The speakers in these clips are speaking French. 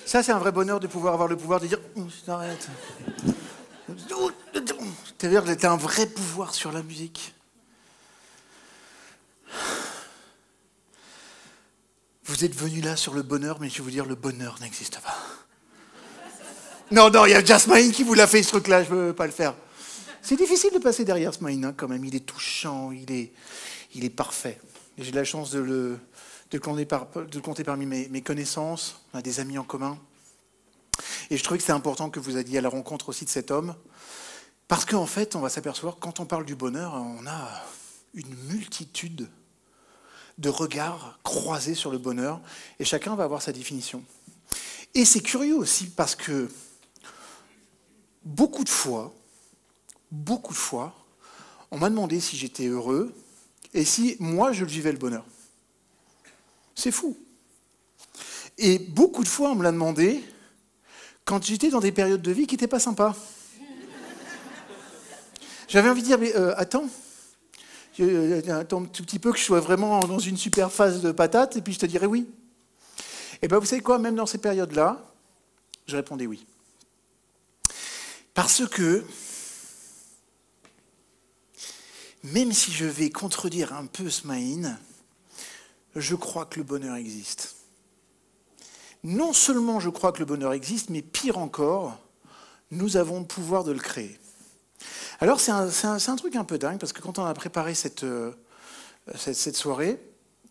Ça, c'est un vrai bonheur de pouvoir avoir le pouvoir de dire arrête. C'est-à-dire que t'as un vrai pouvoir sur la musique. Vous êtes venus là sur le bonheur, mais je vais vous dire, le bonheur n'existe pas. Non, il y a déjà Smaïn qui vous l'a fait, ce truc-là, je ne veux pas le faire. C'est difficile de passer derrière Smaïn, hein, quand même. Il est touchant, il est parfait. J'ai de la chance de le compter parmi mes connaissances. On a des amis en commun. Et je trouvais que c'est important que vous alliez à la rencontre aussi de cet homme. Parce qu'en fait, on va s'apercevoir, quand on parle du bonheur, on a une multitude de regards croisés sur le bonheur, et chacun va avoir sa définition. Et c'est curieux aussi parce que beaucoup de fois, on m'a demandé si j'étais heureux et si moi je le vivais le bonheur. C'est fou. Et beaucoup de fois on me l'a demandé quand j'étais dans des périodes de vie qui n'étaient pas sympas. J'avais envie de dire, mais attends un tout petit peu que je sois vraiment dans une super phase de patate, et puis je te dirais oui. Et bien vous savez quoi, même dans ces périodes-là, je répondais oui. Parce que, même si je vais contredire un peu Smaïn, je crois que le bonheur existe. Non seulement je crois que le bonheur existe, mais pire encore, nous avons le pouvoir de le créer. Alors c'est un truc un peu dingue, parce que quand on a préparé cette soirée,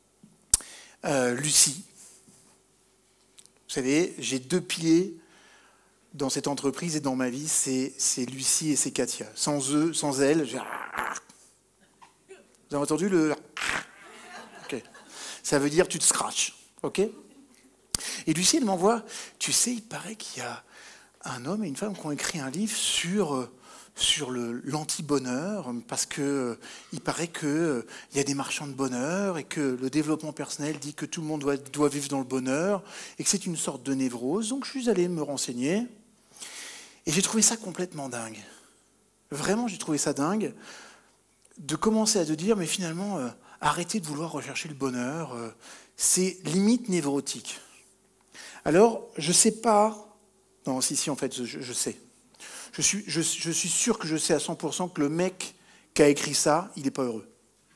Lucie, vous savez, j'ai 2 piliers dans cette entreprise et dans ma vie, c'est Lucie et c'est Katia. Sans eux, sans elles, j'ai... Vous avez entendu le... Ok. Ça veut dire tu te scratches, ok? Et Lucie, elle m'envoie, tu sais, il paraît qu'il y a un homme et une femme qui ont écrit un livre sur l'anti-bonheur, parce qu'il paraît qu'il y a des marchands de bonheur et que le développement personnel dit que tout le monde doit vivre dans le bonheur et que c'est une sorte de névrose. Donc je suis allé me renseigner et j'ai trouvé ça complètement dingue. Vraiment, j'ai trouvé ça dingue de commencer à te dire, mais finalement, arrêtez de vouloir rechercher le bonheur, c'est limite névrotique. Alors, je ne sais pas... Non, si, en fait, je sais. Je suis sûr que je sais à 100% que le mec qui a écrit ça, il n'est pas heureux.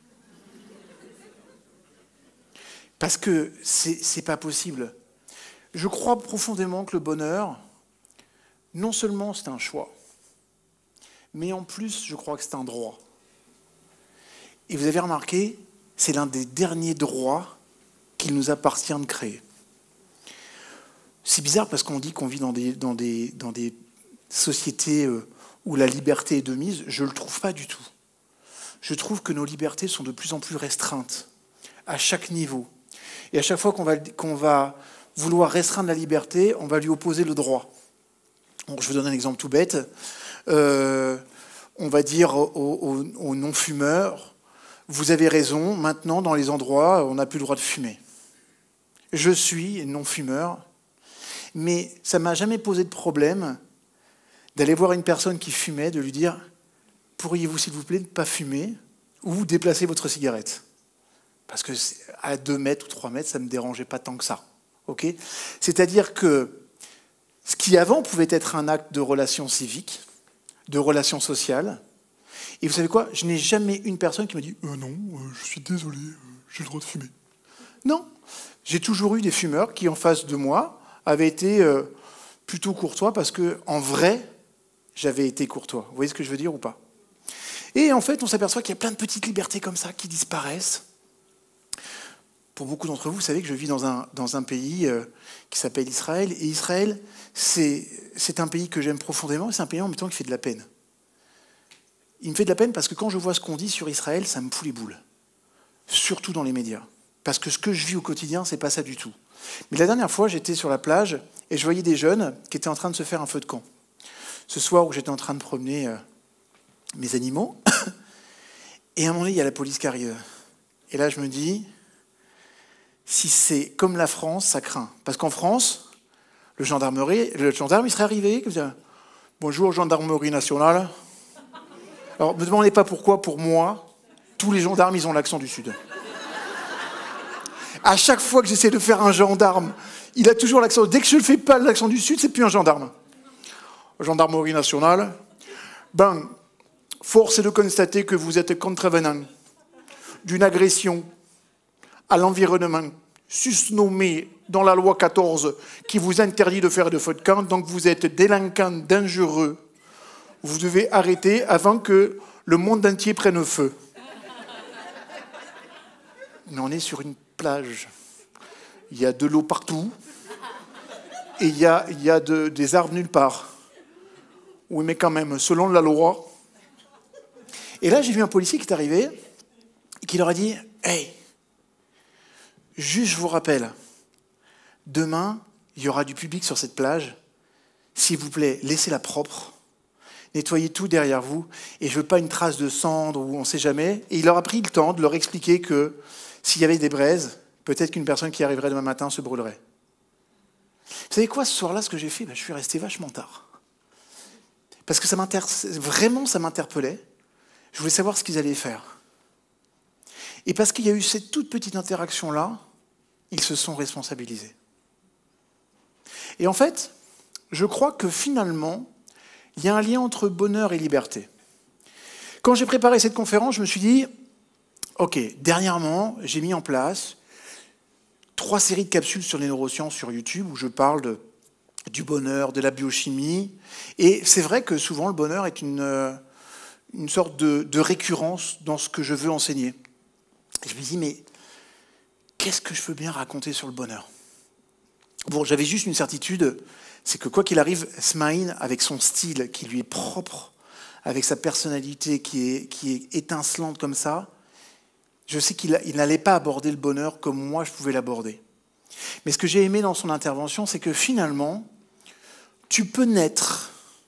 Parce que c'est pas possible. Je crois profondément que le bonheur, non seulement c'est un choix, mais en plus, je crois que c'est un droit. Et vous avez remarqué, c'est l'un des derniers droits qu'il nous appartient de créer. C'est bizarre parce qu'on dit qu'on vit dans des sociétés où la liberté est de mise. Je ne le trouve pas du tout. Je trouve que nos libertés sont de plus en plus restreintes, à chaque niveau. Et à chaque fois qu'on va vouloir restreindre la liberté, on va lui opposer le droit. Donc, je vous donne un exemple tout bête. On va dire aux non-fumeurs, vous avez raison, maintenant, dans les endroits, on n'a plus le droit de fumer. Je suis non-fumeur, mais ça ne m'a jamais posé de problème d'aller voir une personne qui fumait, de lui dire « Pourriez-vous, s'il vous plaît, ne pas fumer ou déplacer votre cigarette ?» Parce que à 2 mètres ou 3 mètres, ça ne me dérangeait pas tant que ça. Okay ? C'est-à-dire que ce qui avant pouvait être un acte de relation civique, de relation sociale, et vous savez quoi ? Je n'ai jamais une personne qui m'a dit « Non, je suis désolé, j'ai le droit de fumer. » Non, j'ai toujours eu des fumeurs qui, en face de moi, avaient été plutôt courtois parce qu'en vrai, j'avais été courtois. Vous voyez ce que je veux dire ou pas ? Et en fait, on s'aperçoit qu'il y a plein de petites libertés comme ça qui disparaissent. Pour beaucoup d'entre vous, vous savez que je vis dans un pays qui s'appelle Israël. Et Israël, c'est un pays que j'aime profondément, et c'est un pays en même temps qui fait de la peine. Il me fait de la peine parce que quand je vois ce qu'on dit sur Israël, ça me fout les boules. Surtout dans les médias. Parce que ce que je vis au quotidien, c'est pas ça du tout. Mais la dernière fois, j'étais sur la plage et je voyais des jeunes qui étaient en train de se faire un feu de camp. Ce soir où j'étais en train de promener mes animaux, et à un moment donné, il y a la police qui arrive. Et là, je me dis, si c'est comme la France, ça craint. Parce qu'en France, le gendarme, il serait arrivé, comme ça, « Bonjour, gendarmerie nationale. » Alors, ne me demandez pas pourquoi, pour moi, tous les gendarmes, ils ont l'accent du Sud. À chaque fois que j'essaie de faire un gendarme, il a toujours l'accent. Dès que je ne fais pas l'accent du Sud, c'est plus un gendarme. Gendarmerie nationale. Ben, force est de constater que vous êtes contrevenant d'une agression à l'environnement susnommée dans la loi 14 qui vous interdit de faire de feu de camp. Donc vous êtes délinquant dangereux. Vous devez arrêter avant que le monde entier prenne feu. Mais on est sur une plage. Il y a de l'eau partout. Et il y a des arbres nulle part. Oui, mais quand même, selon la loi. Et là, j'ai vu un policier qui est arrivé et qui leur a dit « Hey, juste je vous rappelle, demain, il y aura du public sur cette plage. S'il vous plaît, laissez-la propre. Nettoyez tout derrière vous. Et je ne veux pas une trace de cendre ou on ne sait jamais. » Et il leur a pris le temps de leur expliquer que s'il y avait des braises, peut-être qu'une personne qui arriverait demain matin se brûlerait. Vous savez quoi, ce soir-là, ce que j'ai fait, je suis resté vachement tard. Parce que ça m'interpellait. Je voulais savoir ce qu'ils allaient faire. Et parce qu'il y a eu cette toute petite interaction-là, ils se sont responsabilisés. Et en fait, je crois que finalement, il y a un lien entre bonheur et liberté. Quand j'ai préparé cette conférence, je me suis dit, ok, dernièrement, j'ai mis en place 3 séries de capsules sur les neurosciences sur YouTube où je parle du bonheur, de la biochimie. Et c'est vrai que souvent, le bonheur est une sorte de récurrence dans ce que je veux enseigner. Et je me dis, mais qu'est-ce que je peux bien raconter sur le bonheur? Bon, j'avais juste une certitude, c'est que quoi qu'il arrive, Smaïn, avec son style qui lui est propre, avec sa personnalité qui est étincelante comme ça, je sais qu'il n'allait pas aborder le bonheur comme moi je pouvais l'aborder. Mais ce que j'ai aimé dans son intervention, c'est que finalement, tu peux naître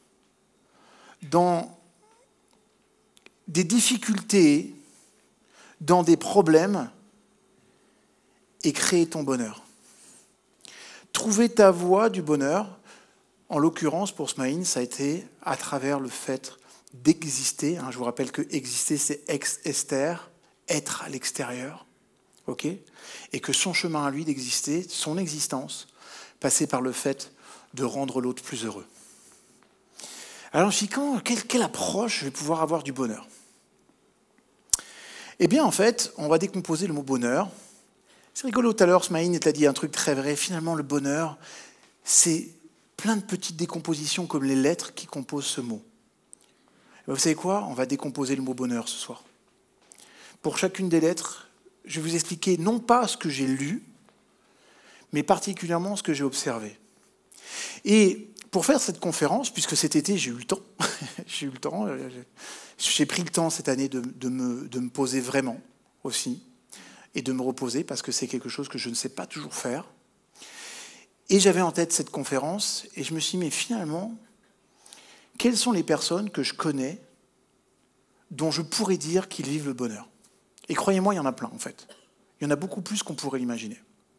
dans des difficultés, dans des problèmes, et créer ton bonheur. Trouver ta voie du bonheur, en l'occurrence pour Smaïn, ça a été à travers le fait d'exister. Je vous rappelle que exister, c'est ex-ester, être à l'extérieur, ok, et que son chemin à lui d'exister, son existence, passait par le fait de rendre l'autre plus heureux. Alors je me suis dit, quelle approche je vais pouvoir avoir du bonheur? Eh bien, en fait, on va décomposer le mot bonheur. C'est rigolo, tout à l'heure, Smaïn t'a dit un truc très vrai. Finalement, le bonheur, c'est plein de petites décompositions comme les lettres qui composent ce mot. Et vous savez quoi? On va décomposer le mot bonheur ce soir. Pour chacune des lettres, je vais vous expliquer non pas ce que j'ai lu, mais particulièrement ce que j'ai observé. Et pour faire cette conférence, puisque cet été, j'ai eu le temps, j'ai pris le temps cette année de me poser vraiment aussi, et de me reposer, parce que c'est quelque chose que je ne sais pas toujours faire. Et j'avais en tête cette conférence, et je me suis dit, mais finalement, quelles sont les personnes que je connais dont je pourrais dire qu'ils vivent le bonheur? Et croyez-moi, il y en a plein, en fait. Il y en a beaucoup plus qu'on pourrait l'imaginer.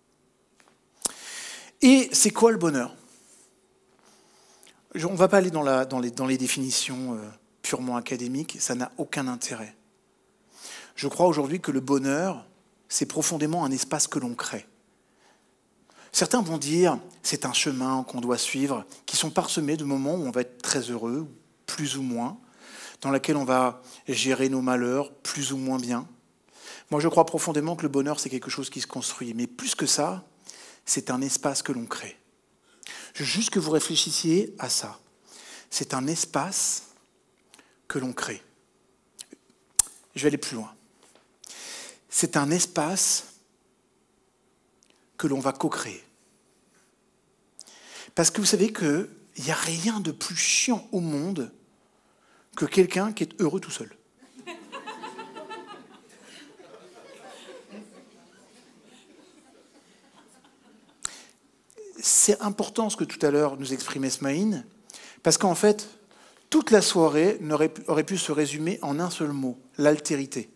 Et c'est quoi le bonheur? On ne va pas aller dans les définitions purement académiques, ça n'a aucun intérêt. Je crois aujourd'hui que le bonheur, c'est profondément un espace que l'on crée. Certains vont dire, c'est un chemin qu'on doit suivre, qui sont parsemés de moments où on va être très heureux, plus ou moins, dans lesquels on va gérer nos malheurs, plus ou moins bien. Moi, je crois profondément que le bonheur, c'est quelque chose qui se construit. Mais plus que ça, c'est un espace que l'on crée. Je veux juste que vous réfléchissiez à ça. C'est un espace que l'on crée. Je vais aller plus loin. C'est un espace que l'on va co-créer. Parce que vous savez qu'il n'y a rien de plus chiant au monde que quelqu'un qui est heureux tout seul. C'est important ce que tout à l'heure nous exprimait Smaïn, parce qu'en fait, toute la soirée aurait pu se résumer en un seul mot, l'altérité.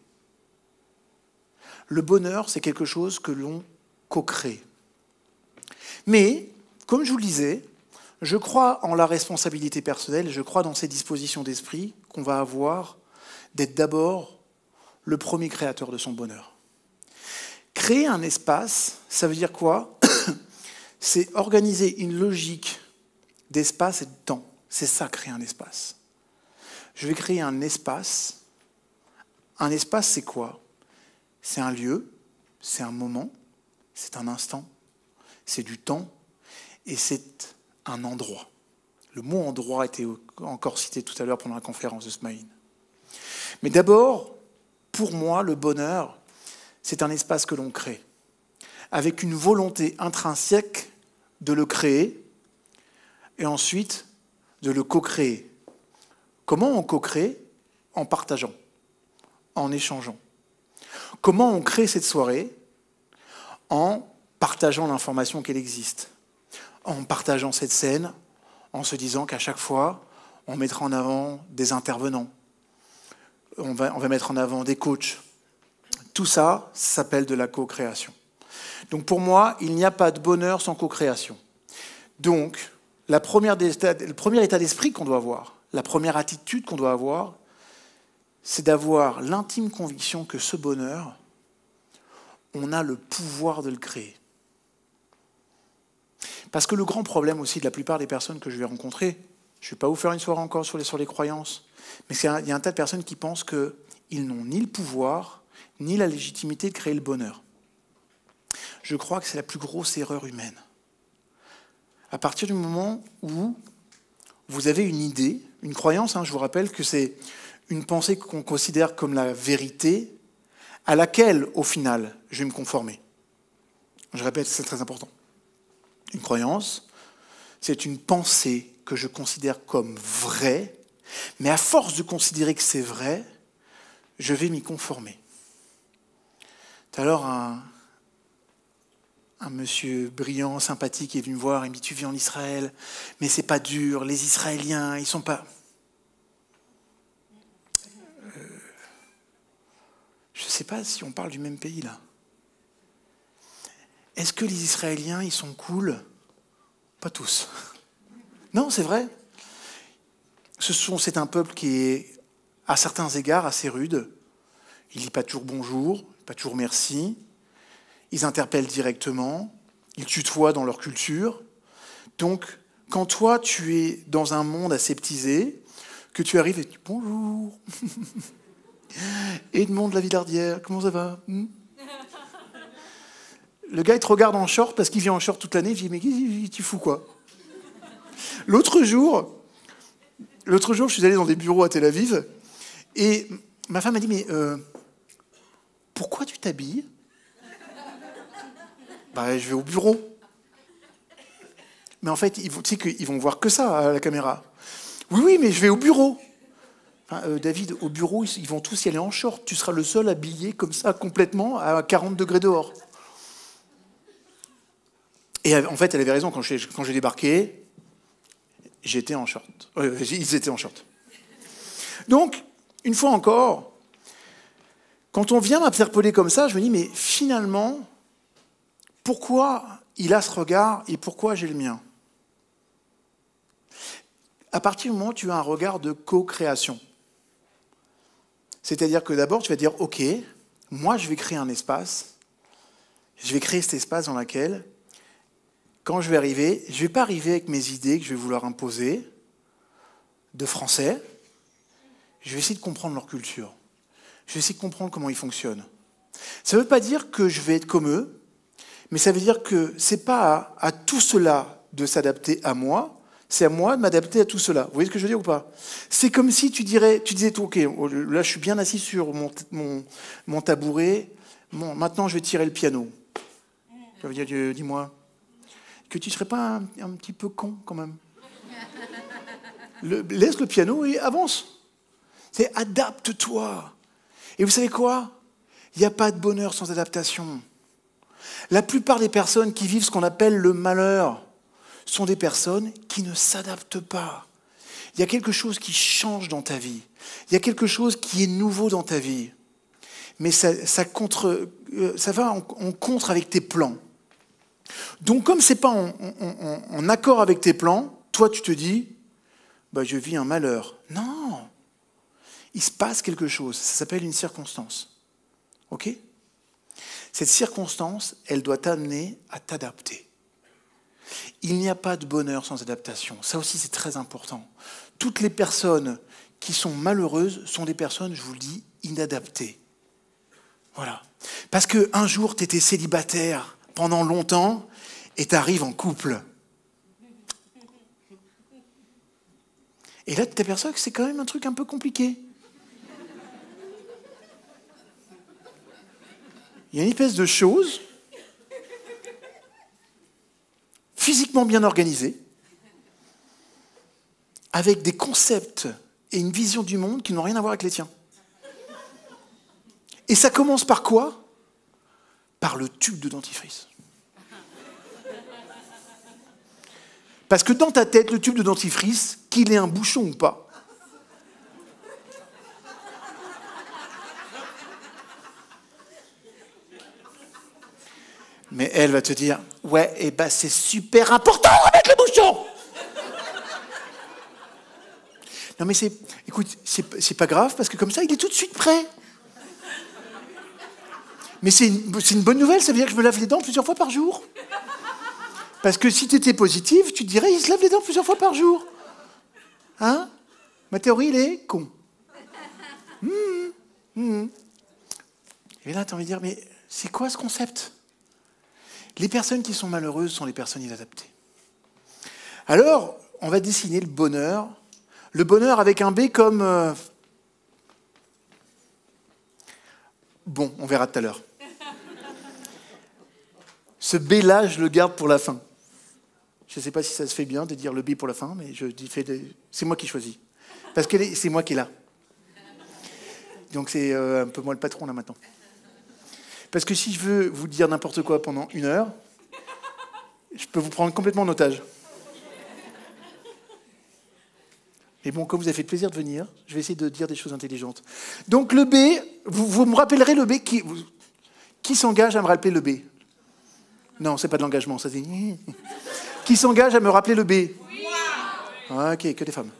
Le bonheur, c'est quelque chose que l'on co-crée. Mais, comme je vous le disais, je crois en la responsabilité personnelle, je crois dans ces dispositions d'esprit qu'on va avoir d'être d'abord le premier créateur de son bonheur. Créer un espace, ça veut dire quoi? C'est organiser une logique d'espace et de temps. C'est ça, créer un espace. Je vais créer un espace. Un espace, c'est quoi? C'est un lieu, c'est un moment, c'est un instant, c'est du temps et c'est un endroit. Le mot endroit était encore cité tout à l'heure pendant la conférence de Smaïn. Mais d'abord, pour moi, le bonheur, c'est un espace que l'on crée, avec une volonté intrinsèque de le créer et ensuite de le co-créer. Comment on co-crée? En partageant, en échangeant. Comment on crée cette soirée? En partageant l'information qu'elle existe, en partageant cette scène, en se disant qu'à chaque fois, on mettra en avant des intervenants, on va mettre en avant des coachs. Tout ça, ça s'appelle de la co-création. Donc pour moi, il n'y a pas de bonheur sans co-création. Donc, le premier état d'esprit qu'on doit avoir, la première attitude qu'on doit avoir, c'est d'avoir l'intime conviction que ce bonheur, on a le pouvoir de le créer. Parce que le grand problème aussi de la plupart des personnes que je vais rencontrer, je ne vais pas vous faire une soirée encore sur les croyances, mais il y a un tas de personnes qui pensent qu'ils n'ont ni le pouvoir, ni la légitimité de créer le bonheur. Je crois que c'est la plus grosse erreur humaine. À partir du moment où vous avez une idée, une croyance, je vous rappelle que c'est une pensée qu'on considère comme la vérité, à laquelle, au final, je vais me conformer. Je répète, c'est très important. Une croyance, c'est une pensée que je considère comme vraie, mais à force de considérer que c'est vrai, je vais m'y conformer. Tout à l'heure, un monsieur brillant, sympathique est venu me voir, il me dit « Tu vis en Israël, mais c'est pas dur, les Israéliens, ils sont pas... » Je ne sais pas si on parle du même pays, là. Est-ce que les Israéliens, ils sont cool? Pas tous. Non, c'est vrai. C'est un peuple qui est, à certains égards, assez rude. Il ne dit pas toujours bonjour, pas toujours merci. Ils interpellent directement. Ils tutoient dans leur culture. Donc, quand toi, tu es dans un monde aseptisé, que tu arrives et tu dis bonjour. Edmond de la Villardière, comment ça va? Le gars, il te regarde en short parce qu'il vient en short toute l'année. Il dit, mais tu fous quoi? L'autre jour, je suis allé dans des bureaux à Tel Aviv et ma femme m'a dit, mais pourquoi tu t'habilles? Je vais au bureau. Mais en fait, tu sais qu'ils vont voir que ça à la caméra. Oui, mais je vais au bureau. David, au bureau, ils vont tous y aller en short. Tu seras le seul habillé comme ça, complètement, à 40 degrés dehors. Et en fait, elle avait raison. Quand j'ai débarqué, j'étais en short. Ils étaient en short. Donc, une fois encore, quand on vient m'interpeller comme ça, je me dis, mais finalement, pourquoi il a ce regard et pourquoi j'ai le mien? À partir du moment où tu as un regard de co-création, c'est-à-dire que d'abord, tu vas dire, OK, moi, je vais créer un espace. Je vais créer cet espace dans lequel, quand je vais arriver, je ne vais pas arriver avec mes idées que je vais vouloir imposer de français. Je vais essayer de comprendre leur culture. Je vais essayer de comprendre comment ils fonctionnent. Ça ne veut pas dire que je vais être comme eux, mais ça veut dire que ce n'est pas à tout cela de s'adapter à moi, c'est à moi de m'adapter à tout cela. Vous voyez ce que je veux dire ou pas? C'est comme si tu disais, OK, là je suis bien assis sur mon tabouret, maintenant je vais tirer le piano. Ça veut dire, dis-moi, que tu ne serais pas un petit peu con quand même? Laisse le piano et avance. C'est adapte-toi. Et vous savez quoi? Il n'y a pas de bonheur sans adaptation. La plupart des personnes qui vivent ce qu'on appelle le malheur sont des personnes qui ne s'adaptent pas. Il y a quelque chose qui change dans ta vie. Il y a quelque chose qui est nouveau dans ta vie. Mais ça va en contre avec tes plans. Donc comme ce n'est pas en accord avec tes plans, toi tu te dis, je vis un malheur. Non, il se passe quelque chose. Ça s'appelle une circonstance. OK? Cette circonstance, elle doit t'amener à t'adapter. Il n'y a pas de bonheur sans adaptation. Ça aussi, c'est très important. Toutes les personnes qui sont malheureuses sont des personnes, je vous le dis, inadaptées. Voilà. Parce qu'un jour, tu étais célibataire pendant longtemps et tu arrives en couple. Et là, tu t'aperçois que c'est quand même un truc un peu compliqué. Il y a une espèce de chose physiquement bien organisée, avec des concepts et une vision du monde qui n'ont rien à voir avec les tiens. Et ça commence par quoi? Par le tube de dentifrice. Parce que dans ta tête, le tube de dentifrice, qu'il ait un bouchon ou pas, mais elle va te dire, ouais, eh ben c'est super important de remettre le bouchon. Non mais écoute, c'est pas grave parce que comme ça, il est tout de suite prêt. Mais c'est une bonne nouvelle, ça veut dire que je me lave les dents plusieurs fois par jour. Parce que si tu étais positive, tu te dirais, il se lave les dents plusieurs fois par jour. Hein? Ma théorie, elle est con. Et là, tu as envie de dire, mais c'est quoi ce concept? Les personnes qui sont malheureuses sont les personnes inadaptées. Alors, on va dessiner le bonheur. Le bonheur avec un B comme... Bon, on verra tout à l'heure. Ce B-là, je le garde pour la fin. Je ne sais pas si ça se fait bien de dire le B pour la fin, mais c'est moi qui choisis. Parce que c'est moi qui est là. Donc c'est un peu moi le patron là maintenant. Parce que si je veux vous dire n'importe quoi pendant 1 heure, je peux vous prendre complètement en otage. Mais bon, comme vous avez fait le plaisir de venir, je vais essayer de dire des choses intelligentes. Donc le B, vous me rappellerez le B qui s'engage à me rappeler le B? Non, c'est pas de l'engagement, ça c'est... Qui s'engage à me rappeler le B? Oui. Ah, ok, que des femmes.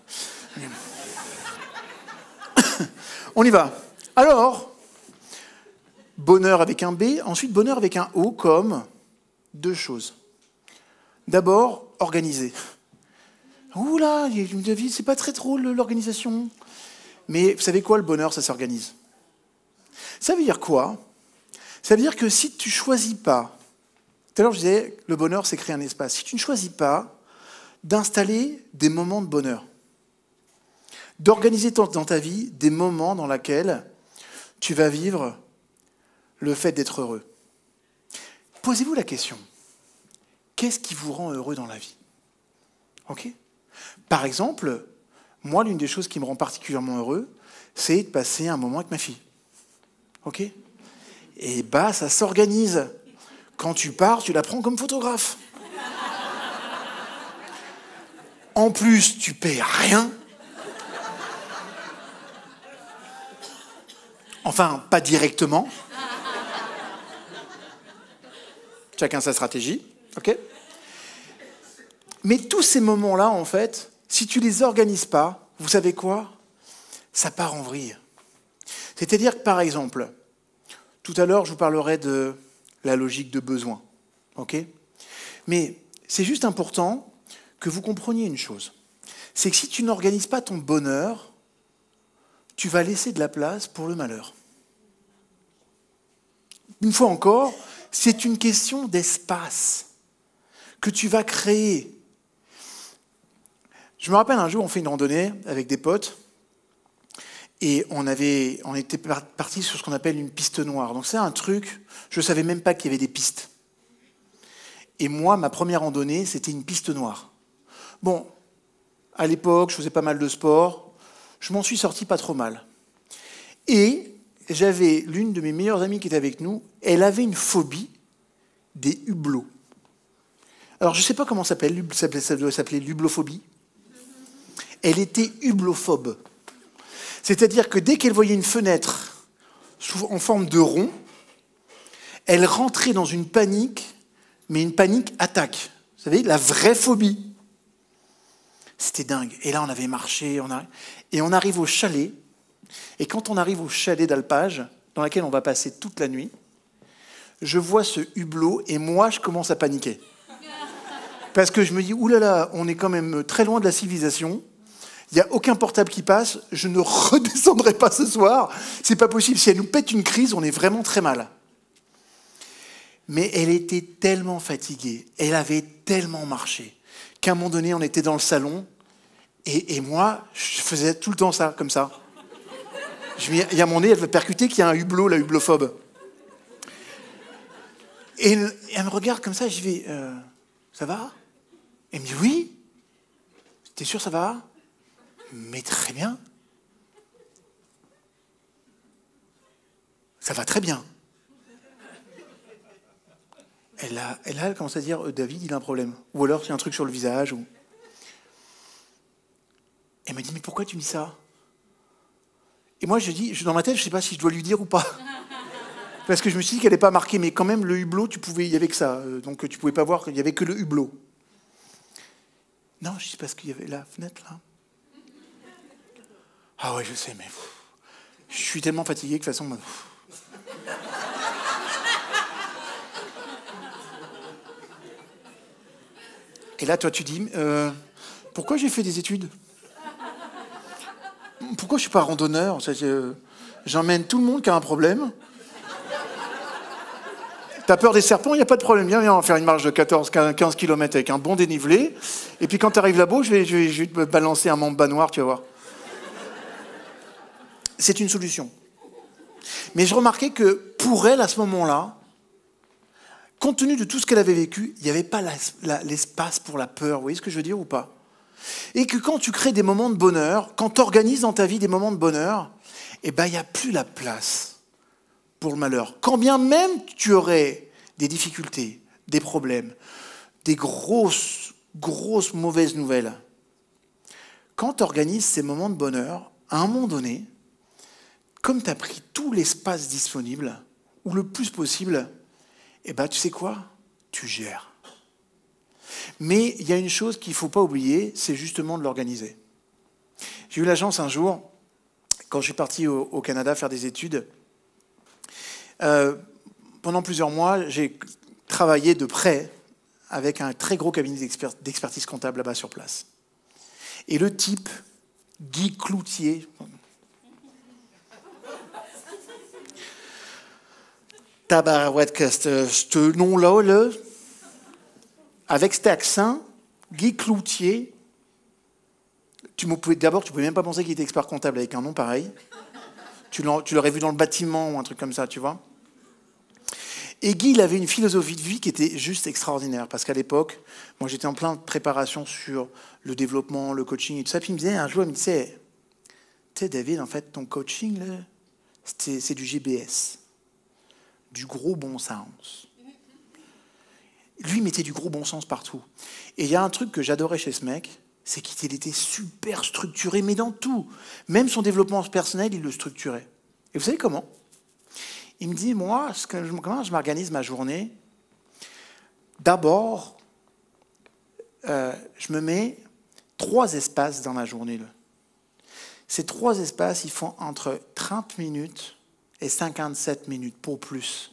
On y va. Alors, bonheur avec un B, ensuite bonheur avec un O comme 2 choses. D'abord, organiser. Ouh là, c'est pas très drôle l'organisation. Mais vous savez quoi, le bonheur, ça s'organise. Ça veut dire quoi? Ça veut dire que si tu ne choisis pas, tout à l'heure je disais, le bonheur c'est créer un espace. Si tu ne choisis pas d'installer des moments de bonheur, d'organiser dans ta vie des moments dans lesquels tu vas vivre le fait d'être heureux. Posez-vous la question, qu'est-ce qui vous rend heureux dans la vie? Ok? Par exemple, moi, l'une des choses qui me rend particulièrement heureux, c'est de passer un moment avec ma fille. Ok? Et bah, ça s'organise. Quand tu pars, tu la prends comme photographe. En plus, tu payes rien. Enfin, pas directement. Chacun sa stratégie. Ok? Mais tous ces moments-là, en fait, si tu ne les organises pas, vous savez quoi? Ça part en vrille. C'est-à-dire que, par exemple, tout à l'heure, je vous parlerai de la logique de besoin. Ok? Mais c'est juste important que vous compreniez une chose. C'est que si tu n'organises pas ton bonheur, tu vas laisser de la place pour le malheur. Une fois encore, c'est une question d'espace que tu vas créer. Je me rappelle un jour, on fait une randonnée avec des potes et on était partis sur ce qu'on appelle une piste noire. Donc c'est un truc, je ne savais même pas qu'il y avait des pistes. Et moi, ma première randonnée, c'était une piste noire. Bon, à l'époque, je faisais pas mal de sport, je m'en suis sorti pas trop mal. Et j'avais l'une de mes meilleures amies qui était avec nous, elle avait une phobie des hublots. Alors je ne sais pas comment ça doit s'appeler l'hublophobie. Elle était hublophobe. C'est-à-dire que dès qu'elle voyait une fenêtre en forme de rond, elle rentrait dans une panique, mais une panique attaque. Vous savez, la vraie phobie. C'était dingue. Et là, on avait marché, et on arrive au chalet. Et quand on arrive au chalet d'alpage, dans lequel on va passer toute la nuit, je vois ce hublot et moi, je commence à paniquer. Parce que je me dis, oulala, on est quand même très loin de la civilisation. Il n'y a aucun portable qui passe. Je ne redescendrai pas ce soir. C'est pas possible. Si elle nous pète une crise, on est vraiment très mal. Mais elle était tellement fatiguée. Elle avait tellement marché qu'à un moment donné, on était dans le salon. Et moi, je faisais tout le temps ça, comme ça. Il y a un moment donné, elle va percuter qu'il y a un hublot, la hublophobe. Et elle me regarde comme ça, je vais, ça va? Elle me dit, oui. T'es sûr, ça va? Mais très bien. Ça va très bien. Elle commence à dire, David, il a un problème. Ou alors, c'est un truc sur le visage. Ou... Elle me dit, mais pourquoi tu me dis ça? Et moi, je dis, dans ma tête, je ne sais pas si je dois lui dire ou pas. Parce que je me suis dit qu'elle n'allait pas marquer, mais quand même, le hublot, il y avait que ça. Donc, tu ne pouvais pas voir qu'il n'y avait que le hublot. Non, je dis parce qu'il y avait la fenêtre, là. Ah ouais, je sais, mais... je suis tellement fatigué que de toute façon... Et là, toi, tu dis, pourquoi j'ai fait des études? Pourquoi je ne suis pas randonneur? J'emmène tout le monde qui a un problème. T'as peur des serpents? Il n'y a pas de problème. Viens, on va faire une marche de 14-15 km avec un bon dénivelé. Et puis quand tu arrives là-bas, je vais te balancer un mamba noir, tu vas voir. C'est une solution. Mais je remarquais que pour elle, à ce moment-là, compte tenu de tout ce qu'elle avait vécu, il n'y avait pas l'espace pour la peur. Vous voyez ce que je veux dire ou pas? Et que quand tu crées des moments de bonheur, quand tu organises dans ta vie des moments de bonheur, eh ben, il n'y a plus la place pour le malheur. Quand bien même tu aurais des difficultés, des problèmes, des grosses mauvaises nouvelles, quand tu organises ces moments de bonheur, à un moment donné, comme tu as pris tout l'espace disponible, ou le plus possible, eh ben, tu sais quoi? Tu gères. Mais il y a une chose qu'il ne faut pas oublier, c'est justement de l'organiser. J'ai eu la chance un jour, quand je suis parti au Canada faire des études, pendant plusieurs mois, j'ai travaillé de près avec un très gros cabinet d'expertise comptable là-bas sur place. Et le type, Guy Cloutier, tabarouette que ce nom-là, là, avec cet accent, Guy Cloutier, d'abord, tu ne pouvais même pas penser qu'il était expert comptable avec un nom pareil. Tu l'aurais vu dans le bâtiment ou un truc comme ça, tu vois. Et Guy, il avait une philosophie de vie qui était juste extraordinaire. Parce qu'à l'époque, moi, j'étais en plein de préparation sur le développement, le coaching et tout ça. Puis il me disait, un jour, il me disait, tu sais, David, en fait, ton coaching, là, c'est du GBS. Du gros bon sens. Lui, il mettait du gros bon sens partout. Et il y a un truc que j'adorais chez ce mec, c'est qu'il était super structuré, mais dans tout. Même son développement personnel, il le structurait. Et vous savez comment? Il me dit, moi, comment je m'organise ma journée? D'abord, je me mets 3 espaces dans la journée. Là. Ces 3 espaces, ils font entre 30 minutes et 57 minutes, pour plus.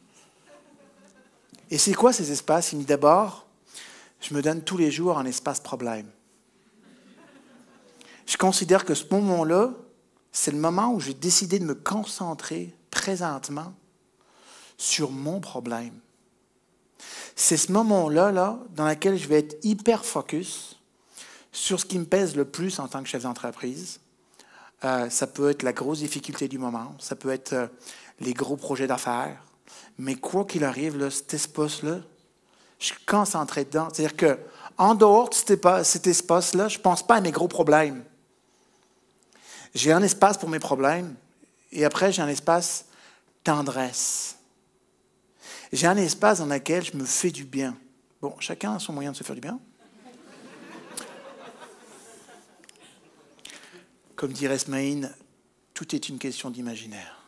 Et c'est quoi ces espaces? Il me dit d'abord, je me donne tous les jours un espace problème. Je considère que ce moment-là, c'est le moment où j'ai décidé de me concentrer présentement sur mon problème. C'est ce moment-là, dans lequel je vais être hyper focus sur ce qui me pèse le plus en tant que chef d'entreprise. Ça peut être la grosse difficulté du moment, ça peut être les gros projets d'affaires, mais quoi qu'il arrive, là, cet espace-là, je suis concentré dedans. C'est-à-dire qu'en dehors de cet espace-là, je ne pense pas à mes gros problèmes. J'ai un espace pour mes problèmes, et après, j'ai un espace tendresse. J'ai un espace dans lequel je me fais du bien. Bon, chacun a son moyen de se faire du bien. Comme dirait Smaïn, tout est une question d'imaginaire.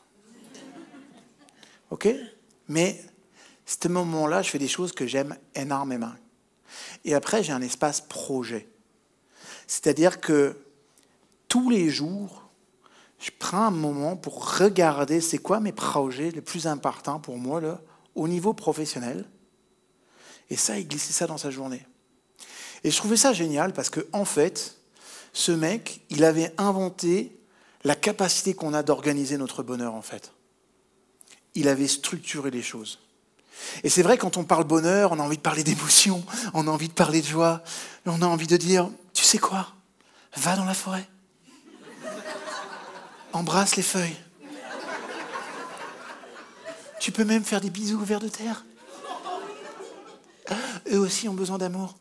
OK? Mais, ce moment-là, je fais des choses que j'aime énormément. Et après, j'ai un espace projet. C'est-à-dire que tous les jours, je prends un moment pour regarder c'est quoi mes projets les plus importants pour moi là, au niveau professionnel. Et ça, il glissait ça dans sa journée. Et je trouvais ça génial parce que, en fait, ce mec, il avait inventé la capacité qu'on a d'organiser notre bonheur, en fait. Il avait structuré les choses. Et c'est vrai, quand on parle bonheur, on a envie de parler d'émotion, on a envie de parler de joie, on a envie de dire, tu sais quoi, va dans la forêt, embrasse les feuilles. Tu peux même faire des bisous aux vers de terre. Eux aussi ont besoin d'amour.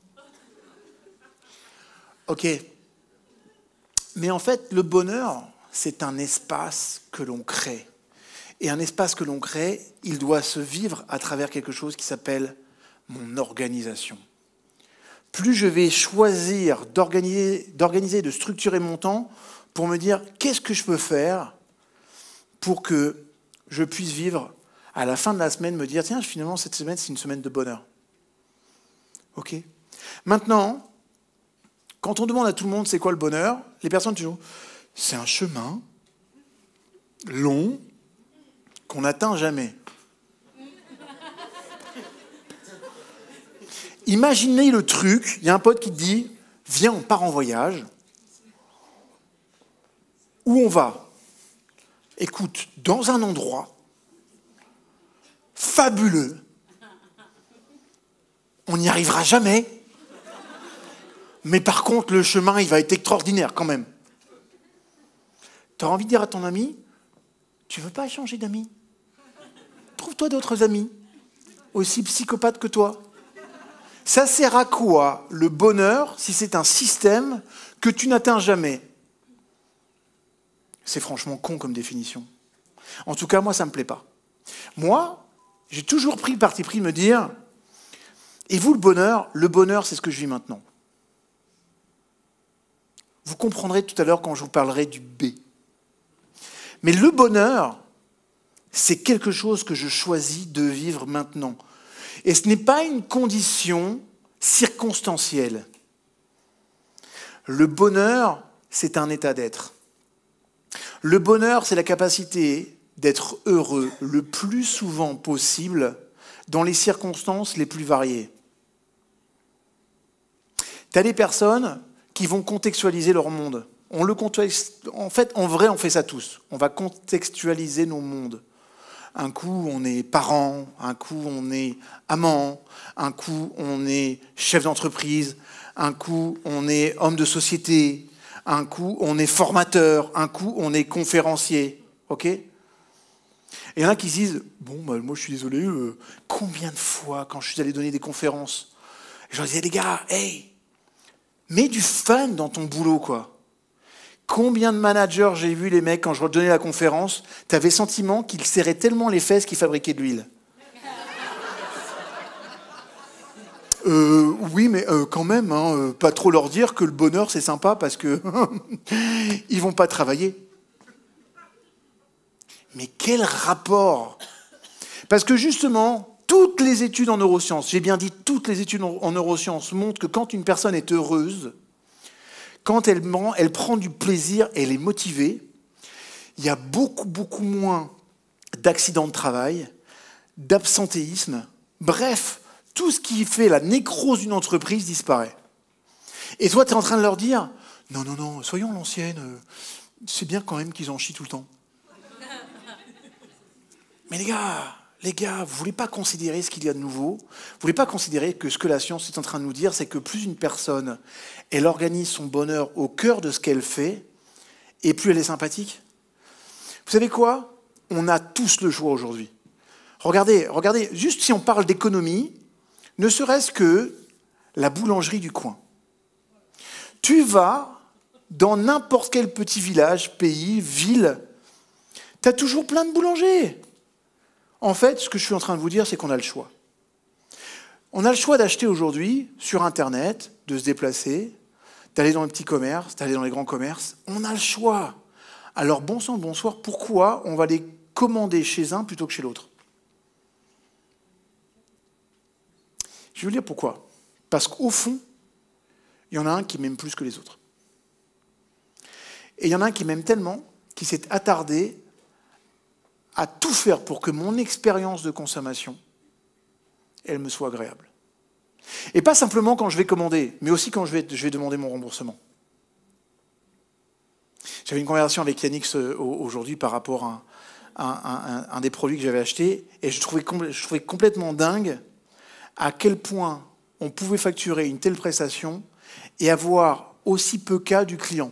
Ok. Mais en fait, le bonheur, c'est un espace que l'on crée. Et un espace que l'on crée, il doit se vivre à travers quelque chose qui s'appelle mon organisation. Plus je vais choisir d'organiser, de structurer mon temps pour me dire qu'est-ce que je peux faire pour que je puisse vivre à la fin de la semaine, me dire tiens, finalement, cette semaine, c'est une semaine de bonheur. Ok. Maintenant, quand on demande à tout le monde c'est quoi le bonheur, les personnes disent c'est un chemin long qu'on n'atteint jamais. Imaginez le truc, il y a un pote qui te dit viens, on part en voyage. Où on va? Écoute, dans un endroit fabuleux. On n'y arrivera jamais. Mais par contre, le chemin, il va être extraordinaire quand même. Tu as envie de dire à ton ami, tu veux pas échanger d'amis? Trouve-toi d'autres amis, aussi psychopathes que toi. Ça sert à quoi le bonheur si c'est un système que tu n'atteins jamais? C'est franchement con comme définition. En tout cas, moi, ça ne me plaît pas. Moi, j'ai toujours pris le parti pris de me dire, et vous, le bonheur, c'est ce que je vis maintenant. Vous comprendrez tout à l'heure quand je vous parlerai du B. Mais le bonheur, c'est quelque chose que je choisis de vivre maintenant. Et ce n'est pas une condition circonstancielle. Le bonheur, c'est un état d'être. Le bonheur, c'est la capacité d'être heureux le plus souvent possible dans les circonstances les plus variées. Tu as des personnes qui vont contextualiser leur monde. En fait, en vrai, on fait ça tous. On va contextualiser nos mondes. Un coup, on est parent, un coup, on est amant, un coup, on est chef d'entreprise, un coup, on est homme de société, un coup, on est formateur, un coup, on est conférencier. Ok ? Et il y en a qui se disent, bon, bah, moi je suis désolé, combien de fois, quand je suis allé donner des conférences, je leur disais, les gars, hey, mets du fun dans ton boulot, quoi. Combien de managers j'ai vu les mecs, quand je leur donnais la conférence, t'avais le sentiment qu'ils serraient tellement les fesses qu'ils fabriquaient de l'huile. Oui, mais quand même, hein, pas trop leur dire que le bonheur c'est sympa parce que ils vont pas travailler. Mais quel rapport? Parce que justement, toutes les études en neurosciences, j'ai bien dit toutes les études en neurosciences montrent que quand une personne est heureuse, quand elle prend du plaisir, elle est motivée, il y a beaucoup moins d'accidents de travail, d'absentéisme, bref, tout ce qui fait la nécrose d'une entreprise disparaît. Et toi, tu es en train de leur dire, non, soyons l'ancienne, c'est bien quand même qu'ils en chient tout le temps. Mais les gars, vous ne voulez pas considérer ce qu'il y a de nouveau? Vous ne voulez pas considérer que ce que la science est en train de nous dire, c'est que plus une personne, elle organise son bonheur au cœur de ce qu'elle fait, et plus elle est sympathique? Vous savez quoi? On a tous le choix aujourd'hui. Regardez, juste si on parle d'économie, ne serait-ce que la boulangerie du coin. Tu vas dans n'importe quel petit village, pays, ville, tu as toujours plein de boulangers. En fait, ce que je suis en train de vous dire, c'est qu'on a le choix. On a le choix d'acheter aujourd'hui sur Internet, de se déplacer, d'aller dans les petits commerces, d'aller dans les grands commerces. On a le choix. Alors, bon sang, bonsoir, pourquoi on va les commander chez un plutôt que chez l'autre? Je vais vous dire pourquoi. Parce qu'au fond, il y en a un qui m'aime plus que les autres. Et il y en a un qui m'aime tellement qu'il s'est attardé à tout faire pour que mon expérience de consommation elle me soit agréable. Et pas simplement quand je vais commander, mais aussi quand je vais demander mon remboursement. J'avais une conversation avec Yannick aujourd'hui par rapport à un des produits que j'avais acheté, et je trouvais complètement dingue à quel point on pouvait facturer une telle prestation et avoir aussi peu cas du client.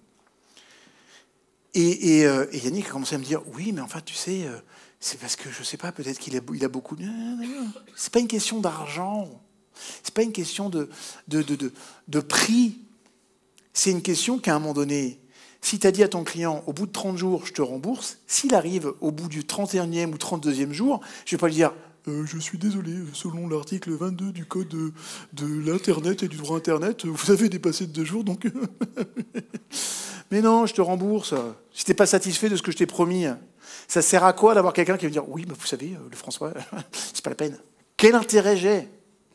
Et Yannick a commencé à me dire, oui, mais enfin, tu sais, c'est parce que, je sais pas, peut-être qu'il a beaucoup... C'est pas une question d'argent, c'est pas une question de prix, c'est une question qu'à un moment donné, si tu as dit à ton client, au bout de 30 jours, je te rembourse, s'il arrive au bout du 31e ou 32e jour, je ne vais pas lui dire je suis désolé, selon l'article 22 du code de l'Internet et du droit Internet, vous avez dépassé de 2 jours, donc... Mais non, je te rembourse. Si tu n'es pas satisfait de ce que je t'ai promis, ça sert à quoi d'avoir quelqu'un qui va dire oui, bah, vous savez, le François, c'est pas la peine. Quel intérêt j'ai?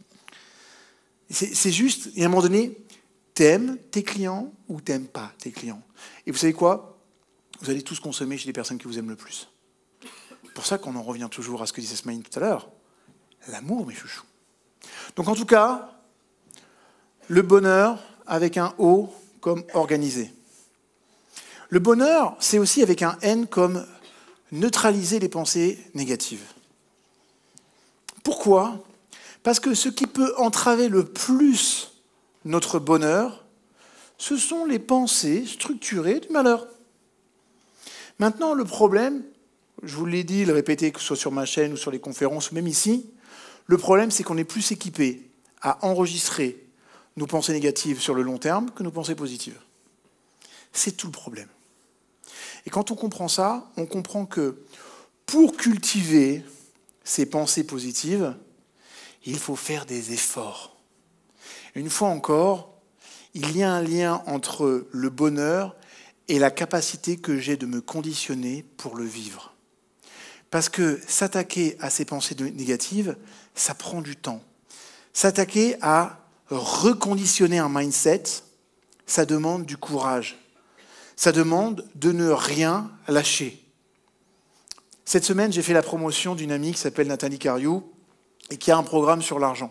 C'est juste, et à un moment donné, t'aimes tes clients ou t'aimes pas tes clients? Et vous savez quoi? Vous allez tous consommer chez les personnes qui vous aiment le plus. C'est pour ça qu'on en revient toujours à ce que disait Smaïn tout à l'heure. L'amour, mes chouchous. Donc en tout cas, le bonheur avec un O comme organisé. Le bonheur, c'est aussi avec un N comme neutraliser les pensées négatives. Pourquoi? Parce que ce qui peut entraver le plus notre bonheur, ce sont les pensées structurées du malheur. Maintenant, le problème, je vous l'ai dit, le répéter, que ce soit sur ma chaîne ou sur les conférences, ou même ici, le problème, c'est qu'on est plus équipé à enregistrer nos pensées négatives sur le long terme que nos pensées positives. C'est tout le problème. Et quand on comprend ça, on comprend que pour cultiver ces pensées positives, il faut faire des efforts. Une fois encore, il y a un lien entre le bonheur et la capacité que j'ai de me conditionner pour le vivre. Parce que s'attaquer à ces pensées négatives, ça prend du temps. S'attaquer à reconditionner un mindset, ça demande du courage. Ça demande de ne rien lâcher. Cette semaine, j'ai fait la promotion d'une amie qui s'appelle Nathalie Cariou et qui a un programme sur l'argent.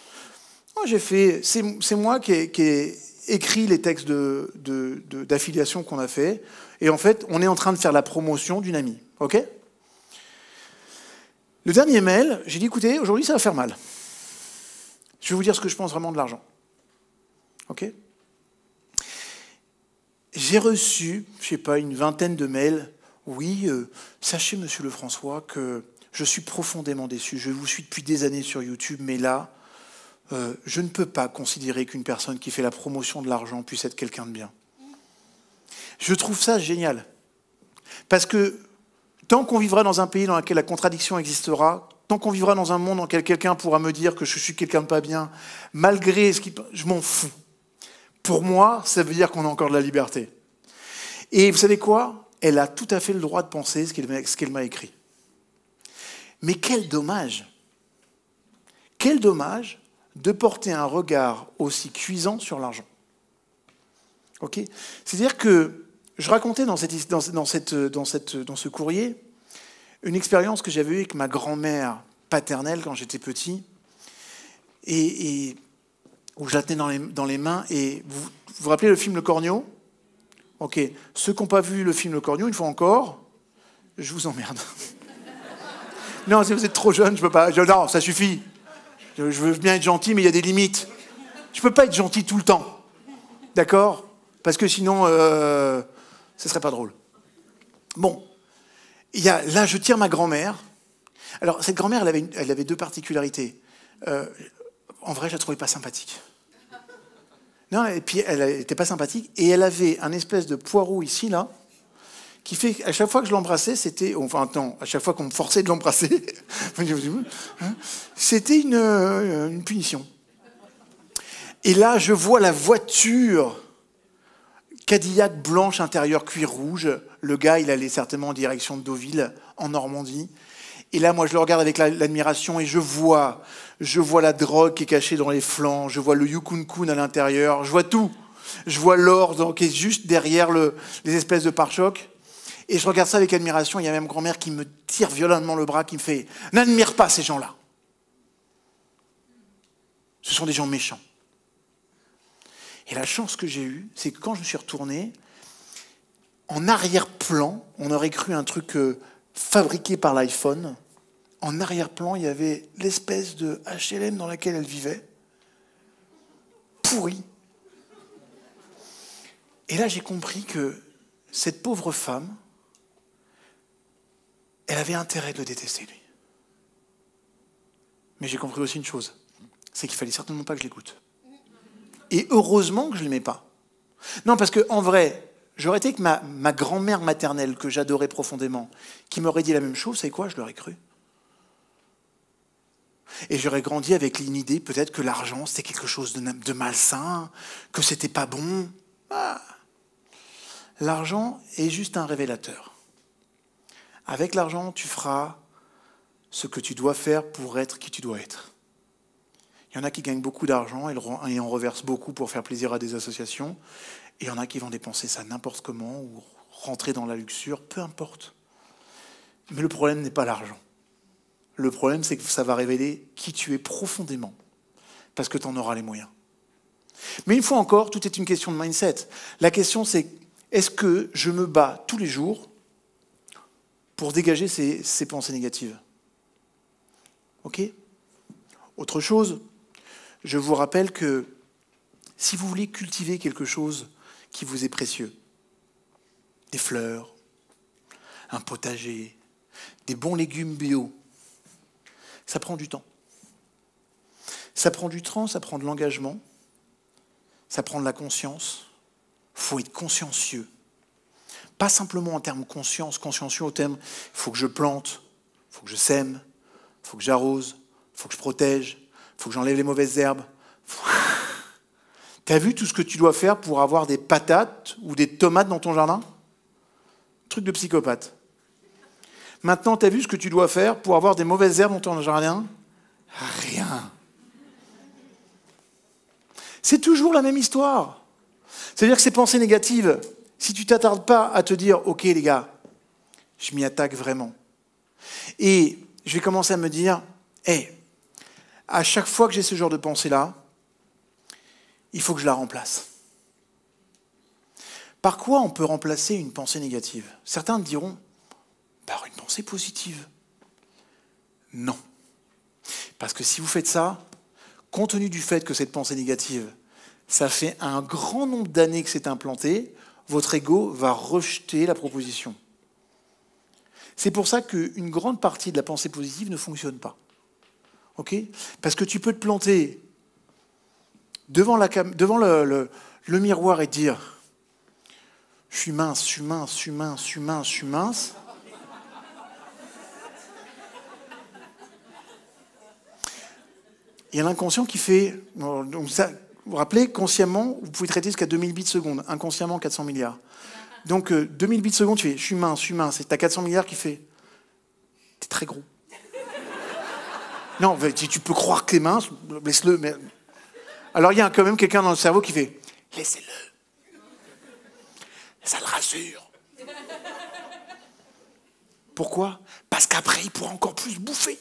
C'est moi qui ai écrit les textes d'affiliation qu'on a fait. Et en fait, on est en train de faire la promotion d'une amie. OK ? Le dernier mail, j'ai dit, écoutez, aujourd'hui, ça va faire mal. Je vais vous dire ce que je pense vraiment de l'argent. OK ? J'ai reçu, je ne sais pas, une vingtaine de mails. Oui, sachez, monsieur Lefrançois, que je suis profondément déçu. Je vous suis depuis des années sur YouTube, mais là, je ne peux pas considérer qu'une personne qui fait la promotion de l'argent puisse être quelqu'un de bien. Je trouve ça génial. Parce que tant qu'on vivra dans un pays dans lequel la contradiction existera, tant qu'on vivra dans un monde dans lequel quelqu'un pourra me dire que je suis quelqu'un de pas bien, malgré ce qui... Je m'en fous. Pour moi, ça veut dire qu'on a encore de la liberté. Et vous savez quoi? Elle a tout à fait le droit de penser ce qu'elle m'a écrit. Mais quel dommage! Quel dommage de porter un regard aussi cuisant sur l'argent. Okay? C'est-à-dire que je racontais dans ce courrier une expérience que j'avais eue avec ma grand-mère paternelle quand j'étais petit, et où je la tenais dans les mains. Et vous vous rappelez le film Le Corneau? Ok. Ceux qui n'ont pas vu le film Le Corneau, une fois encore, je vous emmerde. Non, si vous êtes trop jeune, je peux pas. Non, ça suffit. Je veux bien être gentil, mais il y a des limites. Je peux pas être gentil tout le temps. D'accord? Parce que sinon, ce serait pas drôle. Bon. Là, je tire ma grand-mère. Alors, cette grand-mère, elle avait deux particularités. En vrai, je la trouvais pas sympathique. Non, et puis elle n'était pas sympathique. Et elle avait un espèce de poireau ici, là, qui fait qu'à chaque fois que je l'embrassais, c'était... Enfin, non, à chaque fois qu'on me forçait de l'embrasser, c'était une punition. Et là, je vois la voiture Cadillac blanche, intérieur cuir rouge. Le gars, il allait certainement en direction de Deauville, en Normandie. Et là, moi, je le regarde avec l'admiration et je vois la drogue qui est cachée dans les flancs, je vois le Yukon-kun à l'intérieur, je vois tout. Je vois l'or qui est juste derrière les espèces de pare-chocs. Et je regarde ça avec admiration. Il y a même grand-mère qui me tire violemment le bras, qui me fait « N'admire pas ces gens-là !» Ce sont des gens méchants. Et la chance que j'ai eue, c'est que quand je me suis retourné, en arrière-plan, on aurait cru un truc fabriqué par l'iPhone. En arrière-plan, il y avait l'espèce de HLM dans laquelle elle vivait, pourrie. Et là, j'ai compris que cette pauvre femme, elle avait intérêt de le détester, lui. Mais j'ai compris aussi une chose, c'est qu'il fallait certainement pas que je l'écoute. Et heureusement que je ne l'aimais pas. Non, parce qu'en vrai, j'aurais été avec ma grand-mère maternelle, que j'adorais profondément, qui m'aurait dit la même chose, c'est quoi, je l'aurais cru. Et j'aurais grandi avec une idée, peut-être que l'argent, c'était quelque chose de malsain, que c'était pas bon. Ah. L'argent est juste un révélateur. Avec l'argent, tu feras ce que tu dois faire pour être qui tu dois être. Il y en a qui gagnent beaucoup d'argent et en reversent beaucoup pour faire plaisir à des associations. Et il y en a qui vont dépenser ça n'importe comment ou rentrer dans la luxure, peu importe. Mais le problème n'est pas l'argent. Le problème, c'est que ça va révéler qui tu es profondément, parce que tu en auras les moyens. Mais une fois encore, tout est une question de mindset. La question, c'est, est-ce que je me bats tous les jours pour dégager ces pensées négatives? Ok? Autre chose, je vous rappelle que si vous voulez cultiver quelque chose qui vous est précieux, des fleurs, un potager, des bons légumes bio, ça prend du temps. Ça prend du temps, ça prend de l'engagement, ça prend de la conscience. Il faut être consciencieux. Pas simplement en termes consciencieux au terme, il faut que je plante, il faut que je sème, il faut que j'arrose, il faut que je protège, il faut que j'enlève les mauvaises herbes. T'as vu tout ce que tu dois faire pour avoir des patates ou des tomates dans ton jardin? Truc de psychopathe. Maintenant, t'as vu ce que tu dois faire pour avoir des mauvaises herbes dans ton jardin? Rien. C'est toujours la même histoire. C'est-à-dire que ces pensées négatives, si tu ne t'attardes pas à te dire « Ok les gars, je m'y attaque vraiment ». Et je vais commencer à me dire « Hey, à chaque fois que j'ai ce genre de pensée-là, il faut que je la remplace ». Par quoi on peut remplacer une pensée négative? Certains diront « Par une pensée positive ». Non. Parce que si vous faites ça, compte tenu du fait que cette pensée négative, ça fait un grand nombre d'années que c'est implanté, votre ego va rejeter la proposition. C'est pour ça qu'une grande partie de la pensée positive ne fonctionne pas. Okay? Parce que tu peux te planter devant le miroir et te dire « Je suis mince, je suis mince, je suis mince, je suis mince, je suis mince ». Il y a l'inconscient qui fait... Donc ça, vous vous rappelez, consciemment, vous pouvez traiter jusqu'à 2000 bits seconde, inconsciemment 400 milliards. Donc 2000 bits seconde, tu fais « je suis mince », et tu as 400 milliards qui fait « t'es très gros ». Non, tu peux croire que t'es mince, laisse-le. Mais... Alors il y a quand même quelqu'un dans le cerveau qui fait « laissez-le ». Ça le rassure. Pourquoi? Parce qu'après, il pourra encore plus bouffer.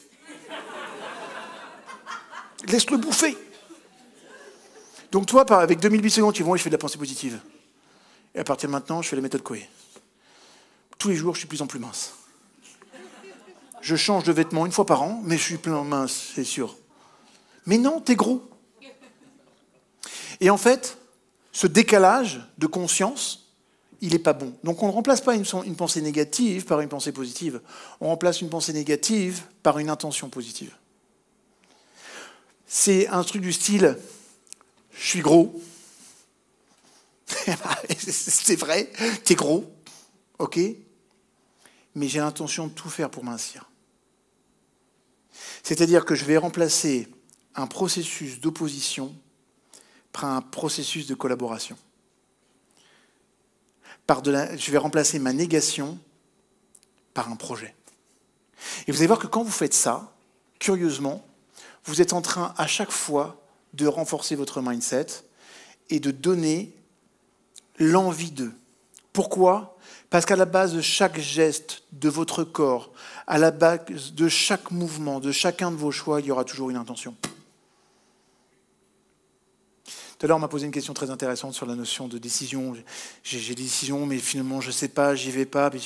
Laisse-le bouffer. Donc toi, avec 2008 secondes, tu vois, je fais de la pensée positive. Et à partir de maintenant, je fais la méthode Coué. Tous les jours, je suis de plus en plus mince. Je change de vêtements une fois par an, mais je suis plein mince, c'est sûr. Mais non, t'es gros. Et en fait, ce décalage de conscience, il n'est pas bon. Donc on ne remplace pas une pensée négative par une pensée positive. On remplace une pensée négative par une intention positive. C'est un truc du style « je suis gros ». C'est vrai, t'es gros, ok, mais j'ai l'intention de tout faire pour mincir. C'est-à-dire que je vais remplacer un processus d'opposition par un processus de collaboration. Je vais remplacer ma négation par un projet. Et vous allez voir que quand vous faites ça, curieusement, vous êtes en train à chaque fois de renforcer votre mindset et de donner l'envie d'eux. Pourquoi? Parce qu'à la base de chaque geste de votre corps, à la base de chaque mouvement, de chacun de vos choix, il y aura toujours une intention. Tout à l'heure, on m'a posé une question très intéressante sur la notion de décision. J'ai des décisions, mais finalement, je ne sais pas, j'y vais pas.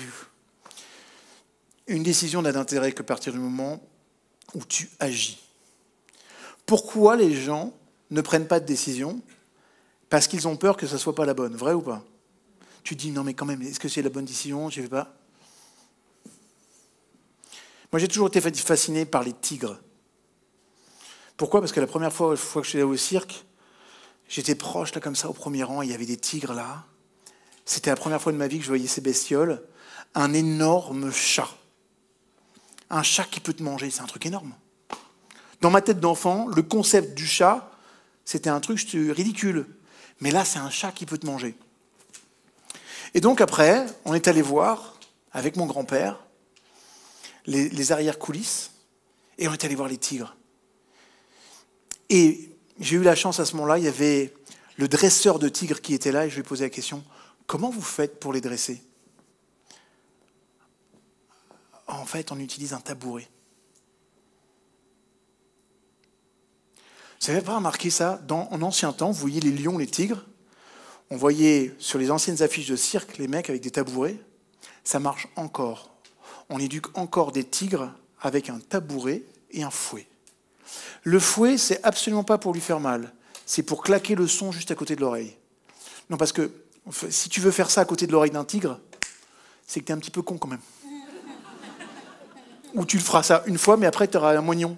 Une décision n'a d'intérêt qu'à partir du moment où tu agis. Pourquoi les gens ne prennent pas de décision? Parce qu'ils ont peur que ça ne soit pas la bonne. Vrai ou pas? Tu te dis, non mais quand même, est-ce que c'est la bonne décision? J'y vais pas. Moi, j'ai toujours été fasciné par les tigres. Pourquoi? Parce que la première fois que je suis allé au cirque, j'étais proche, là, comme ça, au premier rang, il y avait des tigres, là. C'était la première fois de ma vie que je voyais ces bestioles. Un énorme chat. Un chat qui peut te manger, c'est un truc énorme. Dans ma tête d'enfant, le concept du chat, c'était un truc ridicule. Mais là, c'est un chat qui peut te manger. Et donc après, on est allé voir, avec mon grand-père, les arrière-coulisses, et on est allé voir les tigres. Et j'ai eu la chance à ce moment-là, il y avait le dresseur de tigres qui était là, et je lui ai posé la question, comment vous faites pour les dresser? En fait, on utilise un tabouret. Vous n'avez pas remarqué ça? En ancien temps, vous voyez les lions, les tigres, on voyait sur les anciennes affiches de cirque les mecs avec des tabourets. Ça marche encore. On éduque encore des tigres avec un tabouret et un fouet. Le fouet, c'est absolument pas pour lui faire mal. C'est pour claquer le son juste à côté de l'oreille. Non, parce que si tu veux faire ça à côté de l'oreille d'un tigre, c'est que tu es un petit peu con quand même. Ou tu le feras ça une fois, mais après tu auras un moignon.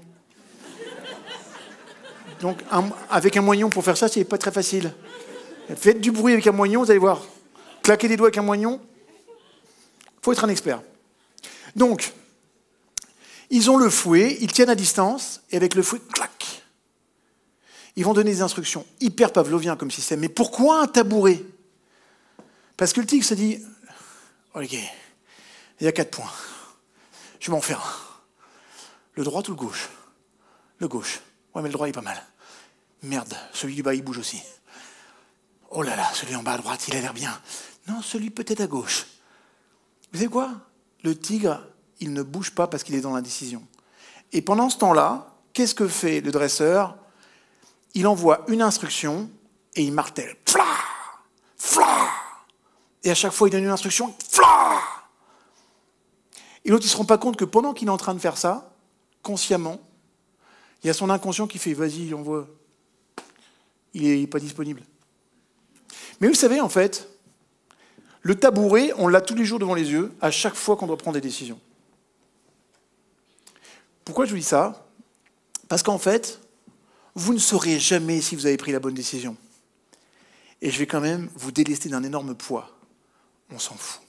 Donc avec un moignon pour faire ça, c'est pas très facile. Faites du bruit avec un moignon, vous allez voir. Claquer des doigts avec un moignon, il faut être un expert. Donc, ils ont le fouet, ils tiennent à distance, et avec le fouet, clac. Ils vont donner des instructions hyper pavloviens comme système. Mais pourquoi un tabouret? Parce que le tigre se dit, ok, il y a 4 points. Je vais m'en faire un. Le droit ou le gauche? Le gauche. Ouais, mais le droit il est pas mal. Merde, celui du bas, il bouge aussi. Oh là là, celui en bas à droite, il a l'air bien. Non, celui peut-être à gauche. Vous savez quoi? Le tigre, il ne bouge pas parce qu'il est dans l'indécision. Et pendant ce temps-là, qu'est-ce que fait le dresseur? Il envoie une instruction et il martèle. Fla! Fla! Et à chaque fois, il donne une instruction. Fla! Et l'autre, il ne se rend pas compte que pendant qu'il est en train de faire ça, consciemment, il y a son inconscient qui fait « vas-y, envoie ». Il n'est pas disponible. Mais vous savez, en fait, le tabouret, on l'a tous les jours devant les yeux, à chaque fois qu'on doit prendre des décisions. Pourquoi je vous dis ça? Parce qu'en fait, vous ne saurez jamais si vous avez pris la bonne décision. Et je vais quand même vous délester d'un énorme poids. On s'en fout.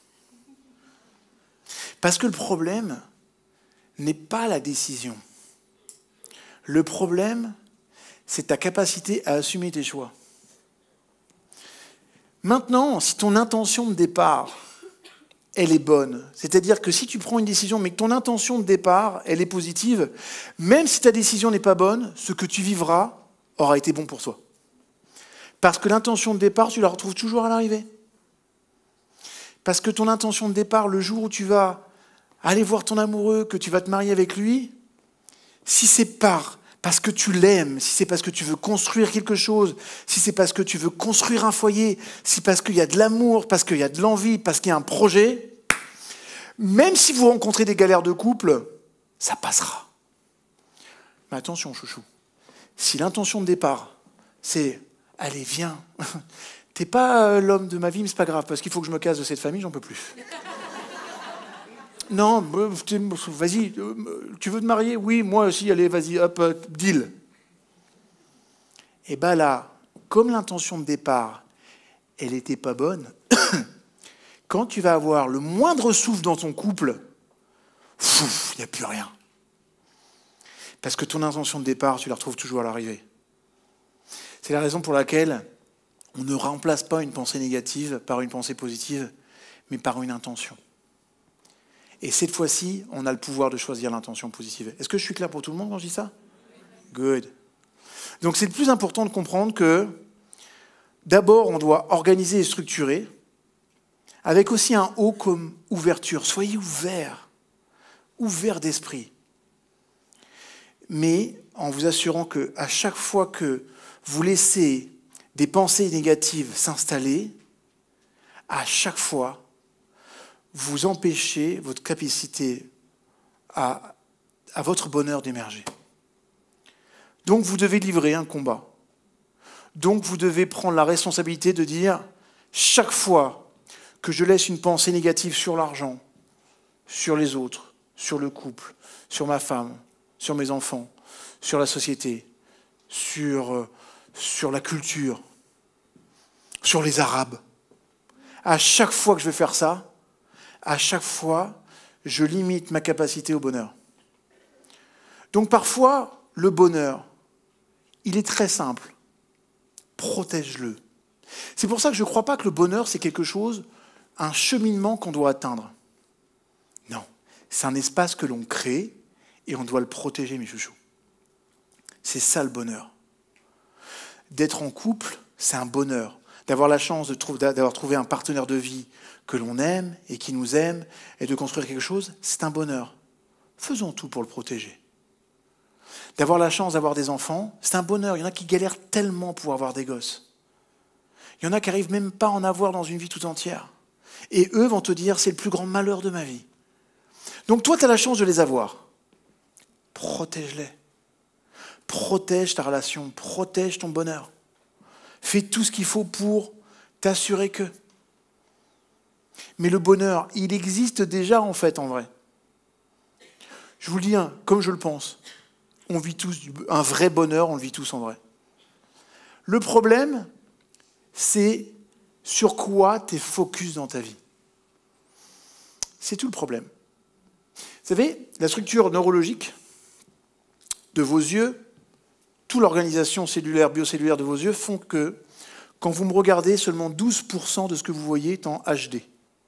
Parce que le problème n'est pas la décision. Le problème, c'est ta capacité à assumer tes choix. Maintenant, si ton intention de départ, elle est bonne, c'est-à-dire que si tu prends une décision, mais que ton intention de départ, elle est positive, même si ta décision n'est pas bonne, ce que tu vivras aura été bon pour toi. Parce que l'intention de départ, tu la retrouves toujours à l'arrivée. Parce que ton intention de départ, le jour où tu vas aller voir ton amoureux, que tu vas te marier avec lui, si c'est parce que tu l'aimes, si c'est parce que tu veux construire quelque chose, si c'est parce que tu veux construire un foyer, si c'est parce qu'il y a de l'amour, parce qu'il y a de l'envie, parce qu'il y a un projet, même si vous rencontrez des galères de couple, ça passera. Mais attention, chouchou, si l'intention de départ, c'est « allez, viens, t'es pas l'homme de ma vie, mais c'est pas grave, parce qu'il faut que je me casse de cette famille, j'en peux plus. » Non, vas-y, tu veux te marier? Oui, moi aussi, allez, vas-y, hop, deal. Et bien là, comme l'intention de départ, elle n'était pas bonne, quand tu vas avoir le moindre souffle dans ton couple, il n'y a plus rien. Parce que ton intention de départ, tu la retrouves toujours à l'arrivée. C'est la raison pour laquelle on ne remplace pas une pensée négative par une pensée positive, mais par une intention. Et cette fois-ci, on a le pouvoir de choisir l'intention positive. Est-ce que je suis clair pour tout le monde quand je dis ça? Good. Donc c'est le plus important de comprendre que d'abord, on doit organiser et structurer, avec aussi un O comme ouverture. Soyez ouverts d'esprit. Mais en vous assurant qu'à chaque fois que vous laissez des pensées négatives s'installer, à chaque fois, vous empêchez votre capacité à votre bonheur d'émerger. Donc vous devez livrer un combat. Donc vous devez prendre la responsabilité de dire, chaque fois que je laisse une pensée négative sur l'argent, sur les autres, sur le couple, sur ma femme, sur mes enfants, sur la société, sur la culture, sur les Arabes, à chaque fois que je vais faire ça, à chaque fois, je limite ma capacité au bonheur. Donc parfois, le bonheur, il est très simple. Protège-le. C'est pour ça que je ne crois pas que le bonheur, c'est quelque chose, un cheminement qu'on doit atteindre. Non, c'est un espace que l'on crée et on doit le protéger, mes chouchous. C'est ça le bonheur. D'être en couple, c'est un bonheur. D'avoir la chance d'avoir trouvé un partenaire de vie que l'on aime et qui nous aime et de construire quelque chose, c'est un bonheur. Faisons tout pour le protéger. D'avoir la chance d'avoir des enfants, c'est un bonheur. Il y en a qui galèrent tellement pour avoir des gosses. Il y en a qui n'arrivent même pas à en avoir dans une vie tout entière. Et eux vont te dire, c'est le plus grand malheur de ma vie. Donc toi, tu as la chance de les avoir. Protège-les. Protège ta relation, protège ton bonheur. Fais tout ce qu'il faut pour t'assurer que. Mais le bonheur, il existe déjà en fait, en vrai. Je vous le dis, comme je le pense. On vit tous un vrai bonheur, on le vit tous en vrai. Le problème, c'est sur quoi tu es focus dans ta vie. C'est tout le problème. Vous savez, la structure neurologique de vos yeux, toute l'organisation cellulaire, biocellulaire de vos yeux font que, quand vous me regardez, seulement 12% de ce que vous voyez est en HD.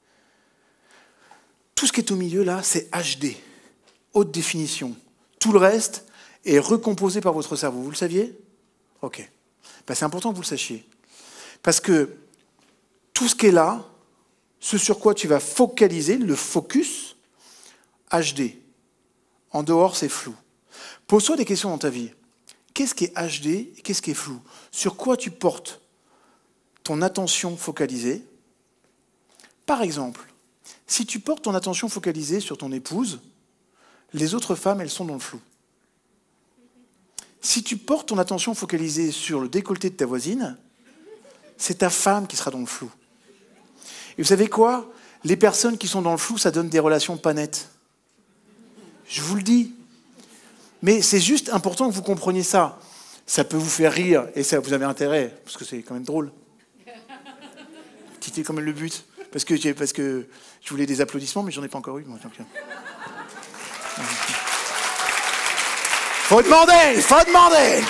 Tout ce qui est au milieu, là, c'est HD, haute définition. Tout le reste est recomposé par votre cerveau. Vous le saviez? Ok. Ben, c'est important que vous le sachiez. Parce que tout ce qui est là, ce sur quoi tu vas focaliser, le focus, HD. En dehors, c'est flou. Pose-toi des questions dans ta vie. Qu'est-ce qui est HD et qu'est-ce qui est flou? Sur quoi tu portes ton attention focalisée? Par exemple, si tu portes ton attention focalisée sur ton épouse, les autres femmes, elles sont dans le flou. Si tu portes ton attention focalisée sur le décolleté de ta voisine, c'est ta femme qui sera dans le flou. Et vous savez quoi? Les personnes qui sont dans le flou, ça donne des relations pas nettes. Je vous le dis. Mais c'est juste important que vous compreniez ça. Ça peut vous faire rire, et ça, vous avez intérêt, parce que c'est quand même drôle. C'était quand même le but. Parce que je voulais des applaudissements, mais j'en ai pas encore eu. Moi, donc... Faut demander.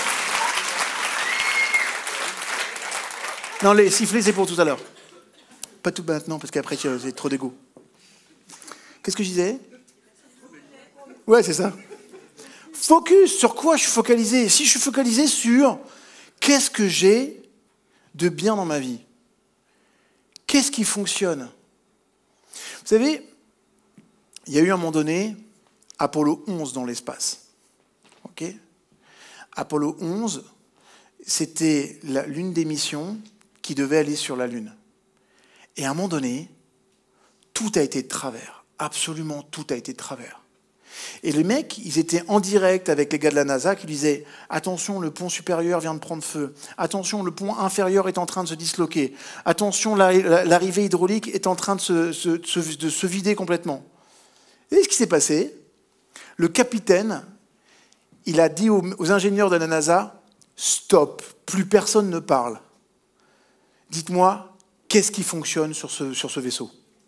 Non, les sifflets, c'est pour tout à l'heure. Pas tout maintenant, parce qu'après, j'ai trop d'égo. Qu'est-ce que je disais? Ouais, c'est ça. Focus, sur quoi je suis focalisé? Si je suis focalisé sur qu'est-ce que j'ai de bien dans ma vie? Qu'est-ce qui fonctionne? Vous savez, il y a eu un moment donné, Apollo 11 dans l'espace. Okay. Apollo 11, c'était l'une des missions qui devait aller sur la Lune. Et à un moment donné, tout a été de travers. Absolument tout a été de travers. Et les mecs, ils étaient en direct avec les gars de la NASA qui disaient « Attention, le pont supérieur vient de prendre feu. Attention, le pont inférieur est en train de se disloquer. Attention, l'arrivée hydraulique est en train de se vider complètement. » Et ce qui s'est passé, le capitaine, il a dit aux ingénieurs de la NASA « Stop, plus personne ne parle. Dites-moi, qu'est-ce qui fonctionne sur ce vaisseau ?»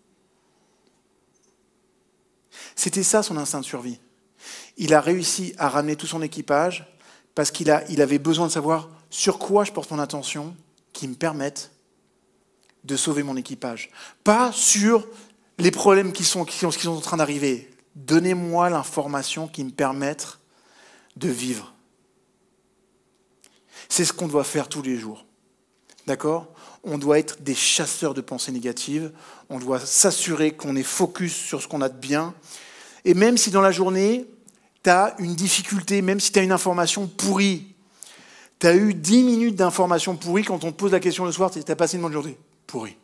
C'était ça son instinct de survie. Il a réussi à ramener tout son équipage parce qu'il avait besoin de savoir sur quoi je porte mon attention qui me permettent de sauver mon équipage. Pas sur les problèmes qui sont en train d'arriver. Donnez-moi l'information qui me permette de vivre. C'est ce qu'on doit faire tous les jours. D'accord ? On doit être des chasseurs de pensées négatives. On doit s'assurer qu'on est focus sur ce qu'on a de bien. Et même si dans la journée, tu as une difficulté, même si tu as une information pourrie, Tu as eu 10 minutes d'informations pourries quand on te pose la question le soir, tu as passé une bonne journée. Pourri.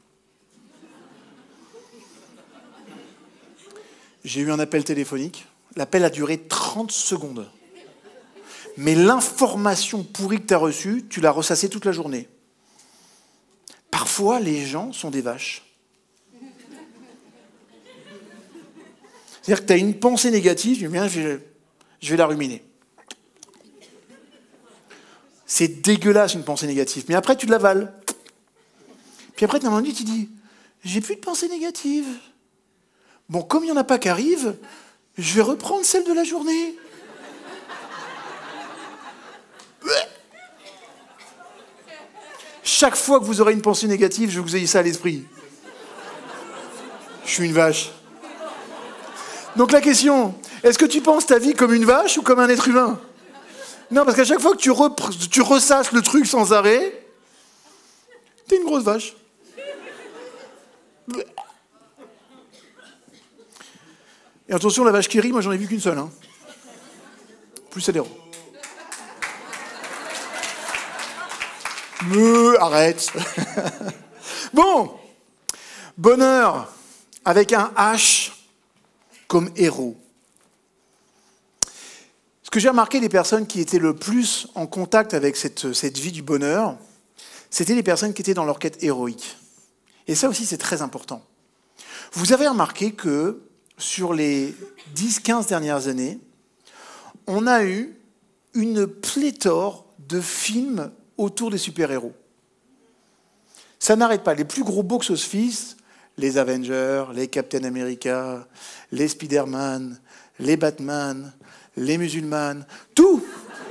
J'ai eu un appel téléphonique. L'appel a duré 30 secondes. Mais l'information pourrie que tu as reçue, tu l'as ressassée toute la journée. Parfois, les gens sont des vaches. C'est-à-dire que tu as une pensée négative, tu dis bien, je vais la ruminer. C'est dégueulasse une pensée négative. Mais après, tu l'avales. Puis après, tu as un moment donné, tu dis, j'ai plus de pensée négative. Bon, comme il n'y en a pas qui arrivent, je vais reprendre celle de la journée. Chaque fois que vous aurez une pensée négative, je veux que vous ayez ça à l'esprit. Je suis une vache. Donc la question, est-ce que tu penses ta vie comme une vache ou comme un être humain? Non, parce qu'à chaque fois que tu ressasses le truc sans arrêt, t'es une grosse vache. Et attention, la vache qui rit, moi j'en ai vu qu'une seule. Hein. Plus elle est ronde. Arrête. Bon, bonheur avec un H comme héros. Ce que j'ai remarqué des personnes qui étaient le plus en contact avec cette vie du bonheur, c'était les personnes qui étaient dans leur quête héroïque. Et ça aussi, c'est très important. Vous avez remarqué que sur les 10-15 dernières années, on a eu une pléthore de films autour des super-héros. Ça n'arrête pas. Les plus gros box-office, les Avengers, les Captain America, les Spider-Man, les Batman, les musulmanes, tout.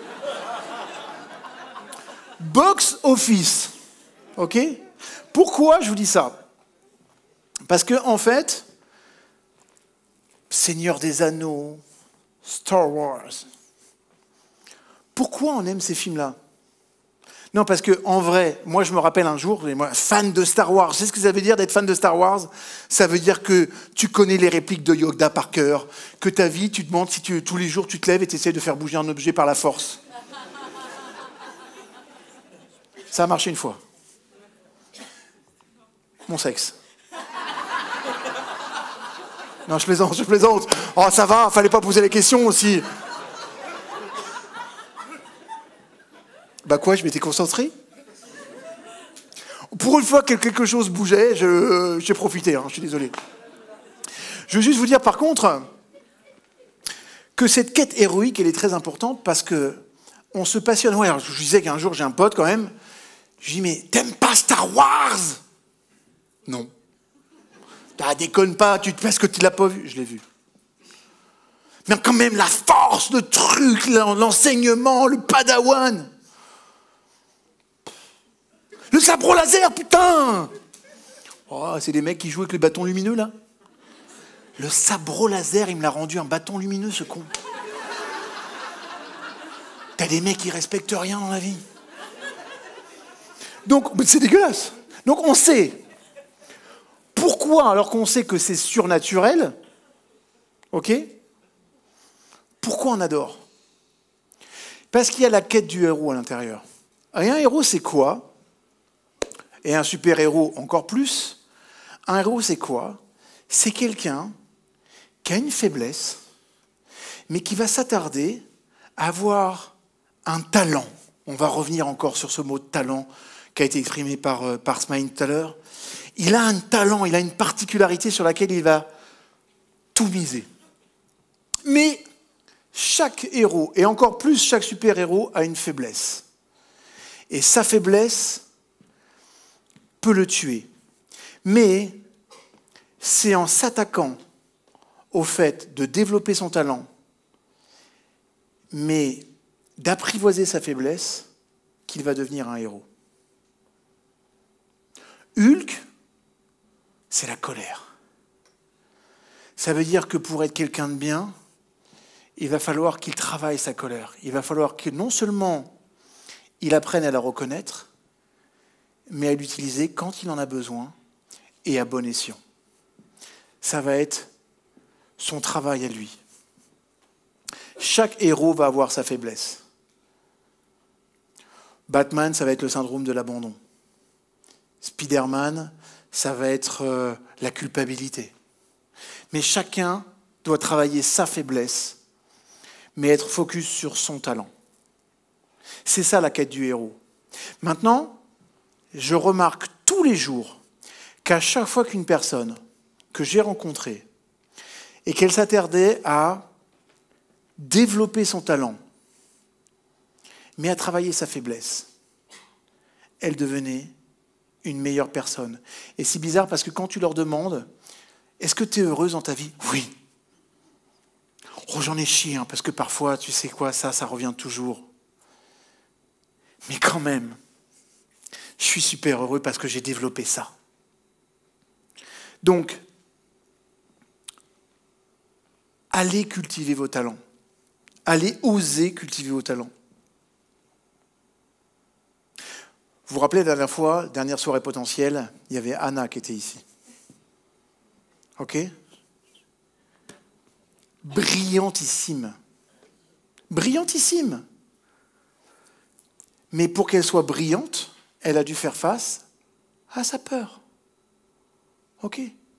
Box-office. OK? Pourquoi je vous dis ça? Parce que, en fait, Seigneur des Anneaux, Star Wars. Pourquoi on aime ces films-là? Non, parce que en vrai, moi je me rappelle un jour, moi, fan de Star Wars, c'est ce que ça veut dire d'être fan de Star Wars? Ça veut dire que tu connais les répliques de Yoda par cœur, que ta vie, tu te demandes si tous les jours tu te lèves et tu essaies de faire bouger un objet par la force. Ça a marché une fois. Mon sexe. Non, je plaisante. Oh, ça va, fallait pas poser les questions aussi. Bah quoi, je m'étais concentré? Pour une fois que quelque chose bougeait, j'ai profité, hein, je suis désolé. Je veux juste vous dire par contre que cette quête héroïque, elle est très importante parce que on se passionne. Ouais, alors, je disais qu'un jour j'ai un pote quand même, je dis mais t'aimes pas Star Wars? Non. Ah, déconne pas, parce que tu l'as pas vu. Je l'ai vu. Mais quand même la force, le truc, l'enseignement, le padawan. Le sabre laser, putain! Oh, c'est des mecs qui jouent avec les bâtons lumineux, là. Le sabre laser, il me l'a rendu un bâton lumineux, ce con. T'as des mecs qui respectent rien dans la vie. Donc, c'est dégueulasse. Donc, on sait. Pourquoi, alors qu'on sait que c'est surnaturel, ok? Pourquoi on adore? Parce qu'il y a la quête du héros à l'intérieur. Et un héros, c'est quoi? Et un super-héros encore plus. Un héros, c'est quoi? C'est quelqu'un qui a une faiblesse, mais qui va s'attarder à avoir un talent. On va revenir encore sur ce mot de talent qui a été exprimé par Smaïn tout à l'heure. Il a un talent, il a une particularité sur laquelle il va tout miser. Mais chaque héros, et encore plus chaque super-héros, a une faiblesse. Et sa faiblesse peut le tuer. Mais c'est en s'attaquant au fait de développer son talent, mais d'apprivoiser sa faiblesse, qu'il va devenir un héros. Hulk, c'est la colère. Ça veut dire que pour être quelqu'un de bien, il va falloir qu'il travaille sa colère. Il va falloir que non seulement il apprenne à la reconnaître, mais à l'utiliser quand il en a besoin et à bon escient. Ça va être son travail à lui. Chaque héros va avoir sa faiblesse. Batman, ça va être le syndrome de l'abandon. Spider-Man, ça va être la culpabilité. Mais chacun doit travailler sa faiblesse, mais être focus sur son talent. C'est ça la quête du héros. Maintenant, je remarque tous les jours qu'à chaque fois qu'une personne que j'ai rencontrée et qu'elle s'attardait à développer son talent, mais à travailler sa faiblesse, elle devenait une meilleure personne. Et c'est bizarre parce que quand tu leur demandes « Est-ce que tu es heureuse dans ta vie ?» « Oui. » « Oh, j'en ai chié, hein, parce que parfois, tu sais quoi, ça revient toujours. Mais quand même, je suis super heureux parce que j'ai développé ça. » Donc, allez cultiver vos talents. Allez oser cultiver vos talents. Vous vous rappelez la dernière fois, dernière soirée potentielle, il y avait Anna qui était ici. Ok ? Brillantissime. Brillantissime. Mais pour qu'elle soit brillante, elle a dû faire face à sa peur. Ok ?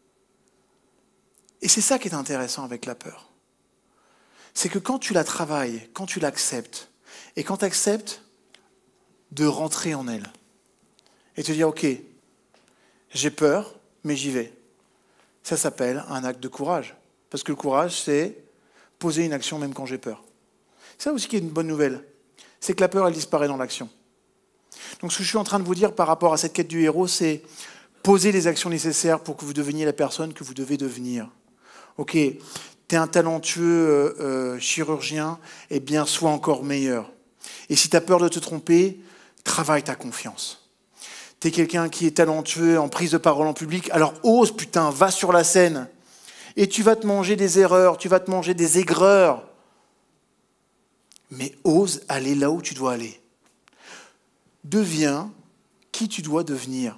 Et c'est ça qui est intéressant avec la peur. C'est que quand tu la travailles, quand tu l'acceptes, et quand tu acceptes de rentrer en elle, et te dire, ok, j'ai peur, mais j'y vais. Ça s'appelle un acte de courage. Parce que le courage, c'est poser une action même quand j'ai peur. C'est ça aussi qui est une bonne nouvelle. C'est que la peur, elle disparaît dans l'action. Donc ce que je suis en train de vous dire par rapport à cette quête du héros, c'est poser les actions nécessaires pour que vous deveniez la personne que vous devez devenir. Ok, tu es un talentueux chirurgien, eh bien, sois encore meilleur. Et si tu as peur de te tromper, travaille ta confiance. Tu es quelqu'un qui est talentueux en prise de parole en public, alors ose, putain, va sur la scène. Et tu vas te manger des erreurs, tu vas te manger des aigreurs. Mais ose aller là où tu dois aller. Deviens qui tu dois devenir.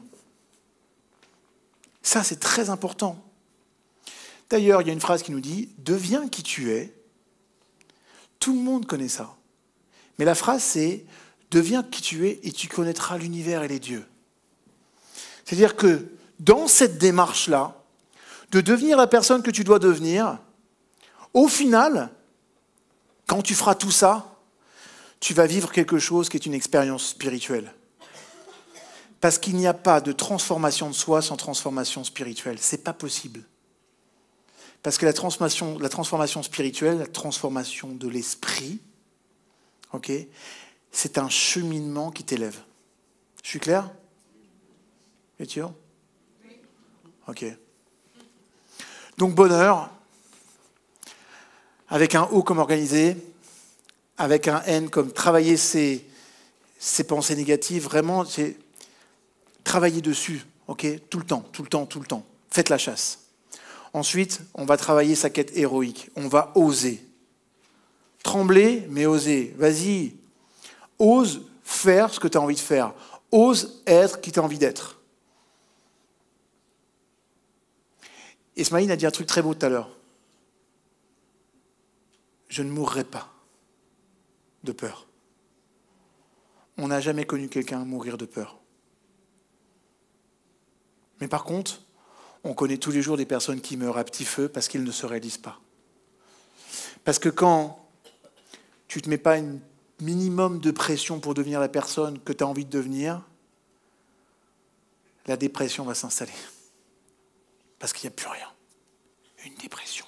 Ça, c'est très important. D'ailleurs, il y a une phrase qui nous dit « Deviens qui tu es ». Tout le monde connaît ça. Mais la phrase, c'est « Deviens qui tu es et tu connaîtras l'univers et les dieux ». C'est-à-dire que dans cette démarche-là, de devenir la personne que tu dois devenir, au final, quand tu feras tout ça, tu vas vivre quelque chose qui est une expérience spirituelle. Parce qu'il n'y a pas de transformation de soi sans transformation spirituelle. Ce n'est pas possible. Parce que la transformation spirituelle, la transformation de l'esprit, okay, c'est un cheminement qui t'élève. Je suis clair ? Es-tu sûr ? Ok. Donc bonheur, avec un O comme organisé, avec un N comme travailler ses pensées négatives, vraiment, c'est travailler dessus, ok, tout le temps. Faites la chasse. Ensuite, on va travailler sa quête héroïque. On va oser. Trembler, mais oser. Vas-y, ose faire ce que tu as envie de faire. Ose être qui tu as envie d'être. Ismaïl a dit un truc très beau tout à l'heure. Je ne mourrai pas de peur. On n'a jamais connu quelqu'un mourir de peur. Mais par contre, on connaît tous les jours des personnes qui meurent à petit feu parce qu'ils ne se réalisent pas. Parce que quand tu ne te mets pas un minimum de pression pour devenir la personne que tu as envie de devenir, la dépression va s'installer. Parce qu'il n'y a plus rien. Une dépression.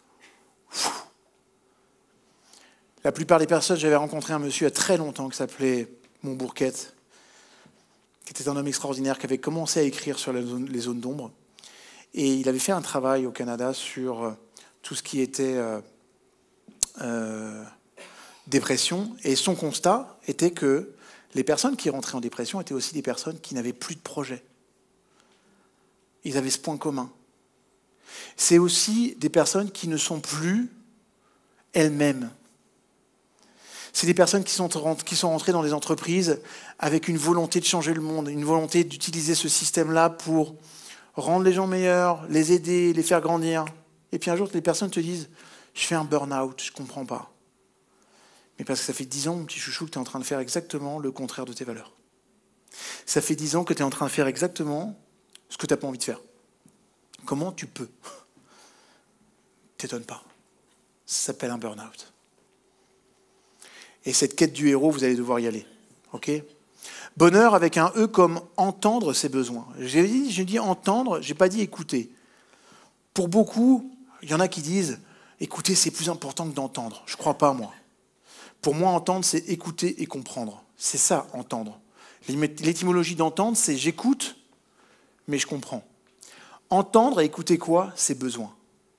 La plupart des personnes, j'avais rencontré un monsieur il y a très longtemps qui s'appelait Montbourquette, qui était un homme extraordinaire, qui avait commencé à écrire sur les zones d'ombre. Et il avait fait un travail au Canada sur tout ce qui était dépression. Et son constat était que les personnes qui rentraient en dépression étaient aussi des personnes qui n'avaient plus de projet. Ils avaient ce point commun. C'est aussi des personnes qui ne sont plus elles-mêmes. C'est des personnes qui sont rentrées dans des entreprises avec une volonté de changer le monde, une volonté d'utiliser ce système-là pour rendre les gens meilleurs, les aider, les faire grandir. Et puis un jour, les personnes te disent « Je fais un burn-out, je ne comprends pas. » mais parce que ça fait 10 ans, mon petit chouchou, que tu es en train de faire exactement le contraire de tes valeurs. Ça fait 10 ans que tu es en train de faire exactement ce que tu n'as pas envie de faire. Comment tu peux? T'étonne pas. Ça s'appelle un burn-out. Et cette quête du héros, vous allez devoir y aller. Ok? Bonheur avec un E comme entendre ses besoins. J'ai dit entendre, j'ai pas dit écouter. Pour beaucoup, il y en a qui disent écouter c'est plus important que d'entendre. Je crois pas moi. Pour moi, entendre c'est écouter et comprendre. C'est ça, entendre. L'étymologie d'entendre, c'est j'écoute, mais je comprends. Entendre et écouter quoi? C'est besoin.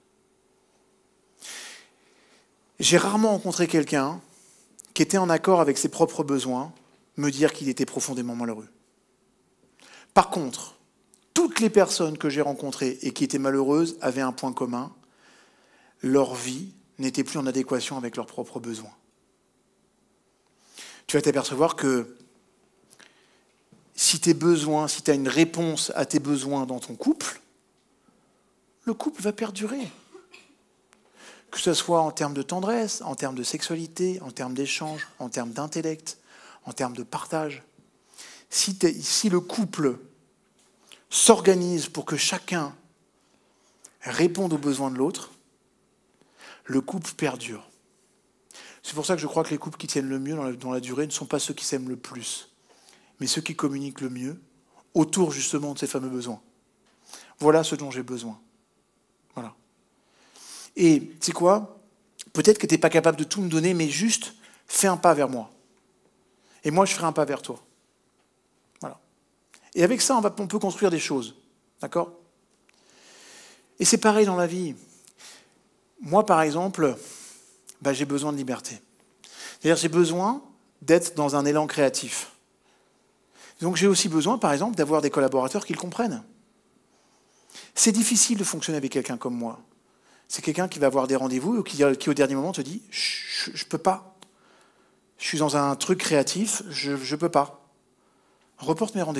J'ai rarement rencontré quelqu'un qui était en accord avec ses propres besoins, me dire qu'il était profondément malheureux. Par contre, toutes les personnes que j'ai rencontrées et qui étaient malheureuses avaient un point commun, leur vie n'était plus en adéquation avec leurs propres besoins. Tu vas t'apercevoir que si tes besoins, si tu as une réponse à tes besoins dans ton couple, le couple va perdurer. Que ce soit en termes de tendresse, en termes de sexualité, en termes d'échange, en termes d'intellect, en termes de partage. Si le couple s'organise pour que chacun réponde aux besoins de l'autre, le couple perdure. C'est pour ça que je crois que les couples qui tiennent le mieux dans la durée ne sont pas ceux qui s'aiment le plus, mais ceux qui communiquent le mieux autour justement de ces fameux besoins. Voilà ce dont j'ai besoin. Voilà. Et tu sais quoi? Peut-être que tu n'es pas capable de tout me donner, mais juste fais un pas vers moi. Et moi, je ferai un pas vers toi. Voilà. Et avec ça, on peut construire des choses. D'accord? Et c'est pareil dans la vie. Moi, par exemple, j'ai besoin de liberté. C'est-à-dire, j'ai besoin d'être dans un élan créatif. Donc, j'ai aussi besoin, par exemple, d'avoir des collaborateurs qui le comprennent. C'est difficile de fonctionner avec quelqu'un comme moi. C'est quelqu'un qui va avoir des rendez-vous et qui au dernier moment te dit « je ne peux pas. Je suis dans un truc créatif, je ne peux pas. Reporte mes rendez-vous. »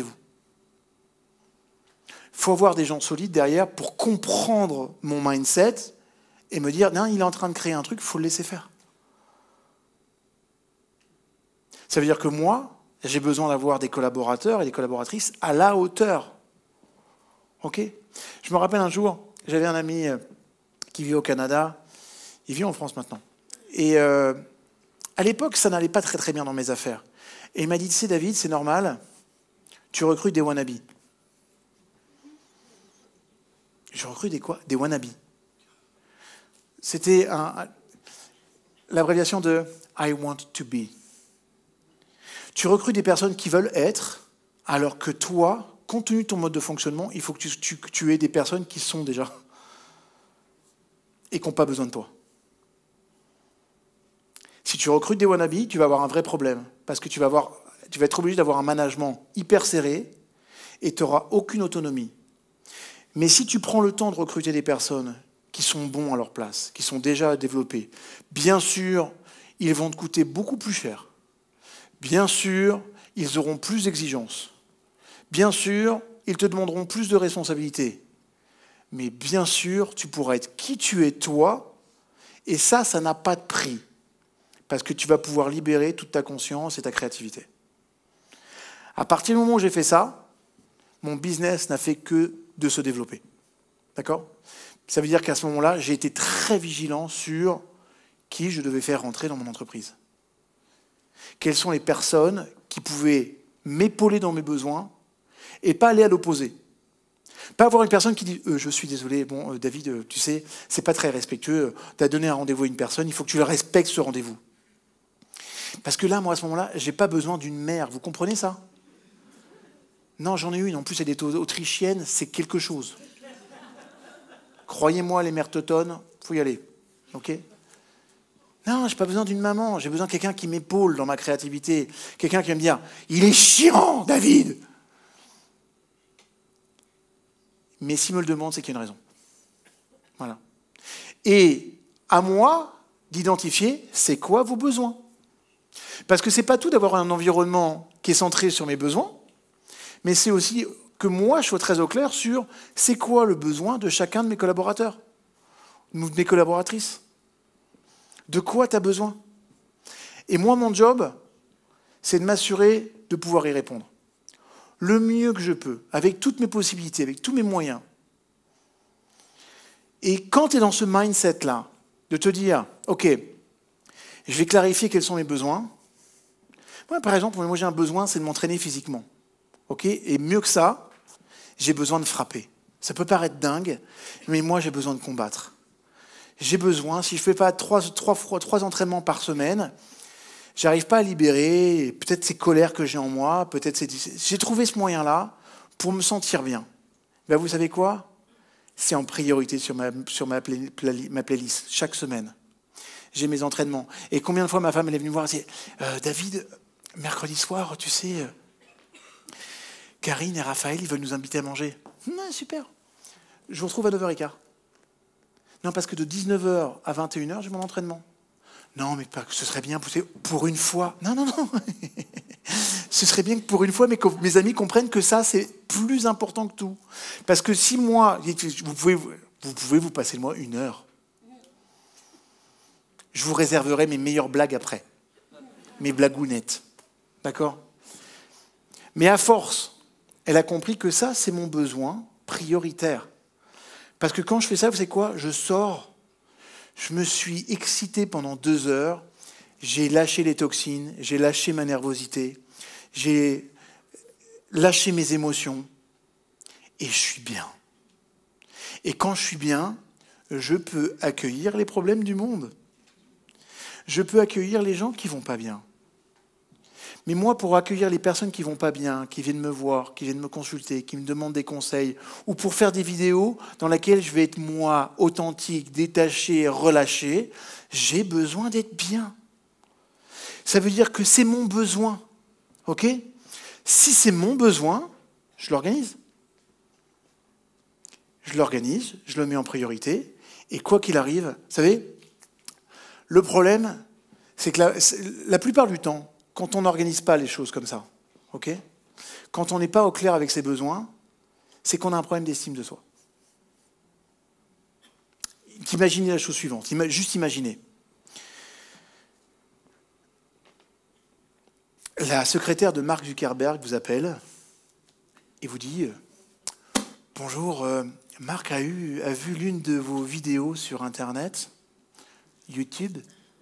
Il faut avoir des gens solides derrière pour comprendre mon mindset et me dire « non, il est en train de créer un truc, il faut le laisser faire. » Ça veut dire que moi, j'ai besoin d'avoir des collaborateurs et des collaboratrices à la hauteur. Ok? Je me rappelle un jour, j'avais un ami qui vit au Canada, il vit en France maintenant. Et à l'époque, ça n'allait pas très très bien dans mes affaires. Et il m'a dit, tu sais David, c'est normal, tu recrutes des wannabes. Je recrute des quoi? Des wannabes. C'était l'abréviation de I want to be. Tu recrutes des personnes qui veulent être, alors que toi, compte tenu de ton mode de fonctionnement, il faut que tu aies des personnes qui sont déjà et qui n'ont pas besoin de toi. Si tu recrutes des wannabes, tu vas avoir un vrai problème, parce que tu vas être obligé d'avoir un management hyper serré et tu n'auras aucune autonomie. Mais si tu prends le temps de recruter des personnes qui sont bons à leur place, qui sont déjà développés, bien sûr, ils vont te coûter beaucoup plus cher. Bien sûr, ils auront plus d'exigences. Bien sûr, ils te demanderont plus de responsabilités. Mais bien sûr, tu pourras être qui tu es toi, et ça n'a pas de prix. Parce que tu vas pouvoir libérer toute ta conscience et ta créativité. À partir du moment où j'ai fait ça, mon business n'a fait que de se développer. D'accord? Ça veut dire qu'à ce moment-là, j'ai été très vigilant sur qui je devais faire rentrer dans mon entreprise. Quelles sont les personnes qui pouvaient m'épauler dans mes besoins et pas aller à l'opposé. Pas avoir une personne qui dit je suis désolé, bon David, tu sais, c'est pas très respectueux, tu as donné un rendez-vous à une personne, il faut que tu le respectes ce rendez-vous. Parce que là, moi, à ce moment-là, j'ai pas besoin d'une mère, vous comprenez ça? Non, j'en ai une, en plus elle est autrichienne, c'est quelque chose. Croyez-moi, les mères teutonnes, faut y aller. Ok? Non, j'ai pas besoin d'une maman, j'ai besoin de quelqu'un qui m'épaule dans ma créativité, quelqu'un qui va me dire « Il est chiant, David !» Mais s'il me le demande, c'est qu'il y a une raison. Voilà. Et à moi d'identifier c'est quoi vos besoins. Parce que c'est pas tout d'avoir un environnement qui est centré sur mes besoins, mais c'est aussi que moi, je sois très au clair sur c'est quoi le besoin de chacun de mes collaborateurs, ou de mes collaboratrices. De quoi tu as besoin? Et moi, mon job, c'est de m'assurer de pouvoir y répondre. Le mieux que je peux, avec toutes mes possibilités, avec tous mes moyens. Et quand tu es dans ce mindset-là, de te dire, OK, je vais clarifier quels sont mes besoins. Moi, par exemple, moi j'ai un besoin, c'est de m'entraîner physiquement. OK ? Et mieux que ça, j'ai besoin de frapper. Ça peut paraître dingue, mais moi j'ai besoin de combattre. J'ai besoin, si je ne fais pas trois entraînements par semaine, j'arrive pas à libérer peut-être ces colères que j'ai en moi, peut-être j'ai trouvé ce moyen-là pour me sentir bien. Ben vous savez quoi ? C'est en priorité sur ma playlist, chaque semaine. J'ai mes entraînements. Et combien de fois ma femme elle est venue me voir et dit David, mercredi soir, tu sais, Karine et Raphaël, ils veulent nous inviter à manger. Super. Je vous retrouve à 9h15. Non, parce que de 19h à 21h, j'ai mon entraînement. Non, mais ce serait bien pour une fois. Non. Ce serait bien que pour une fois, mes amis comprennent que ça, c'est plus important que tout. Parce que si moi, vous pouvez vous passer moi 1 heure. Je vous réserverai mes meilleures blagues après. Mes blagounettes. D'accord ? Mais à force, elle a compris que ça, c'est mon besoin prioritaire. Parce que quand je fais ça, vous savez quoi ? Je sors, je me suis excité pendant 2 heures, j'ai lâché les toxines, j'ai lâché ma nervosité, j'ai lâché mes émotions, et je suis bien. Et quand je suis bien, je peux accueillir les problèmes du monde. Je peux accueillir les gens qui ne vont pas bien. Mais moi, pour accueillir les personnes qui ne vont pas bien, qui viennent me voir, qui viennent me consulter, qui me demandent des conseils, ou pour faire des vidéos dans lesquelles je vais être moi, authentique, détaché, relâché, j'ai besoin d'être bien. Ça veut dire que c'est mon besoin. OK ? Si c'est mon besoin, je l'organise. Je l'organise, je le mets en priorité, et quoi qu'il arrive, vous savez, le problème, c'est que la plupart du temps, quand on n'organise pas les choses comme ça, ok ? Quand on n'est pas au clair avec ses besoins, c'est qu'on a un problème d'estime de soi. Imaginez la chose suivante, juste imaginez. La secrétaire de Mark Zuckerberg vous appelle et vous dit « Bonjour, Mark a vu l'une de vos vidéos sur Internet, YouTube,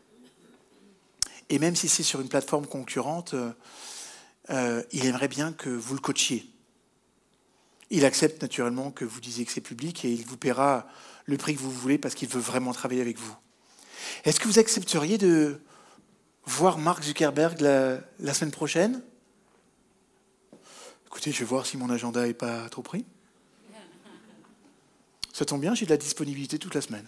et même si c'est sur une plateforme concurrente, il aimerait bien que vous le coachiez. Il accepte naturellement que vous disiez que c'est public et il vous paiera le prix que vous voulez parce qu'il veut vraiment travailler avec vous. Est-ce que vous accepteriez de voir Mark Zuckerberg la semaine prochaine ? Écoutez, je vais voir si mon agenda n'est pas trop pris. Ça tombe bien, j'ai de la disponibilité toute la semaine.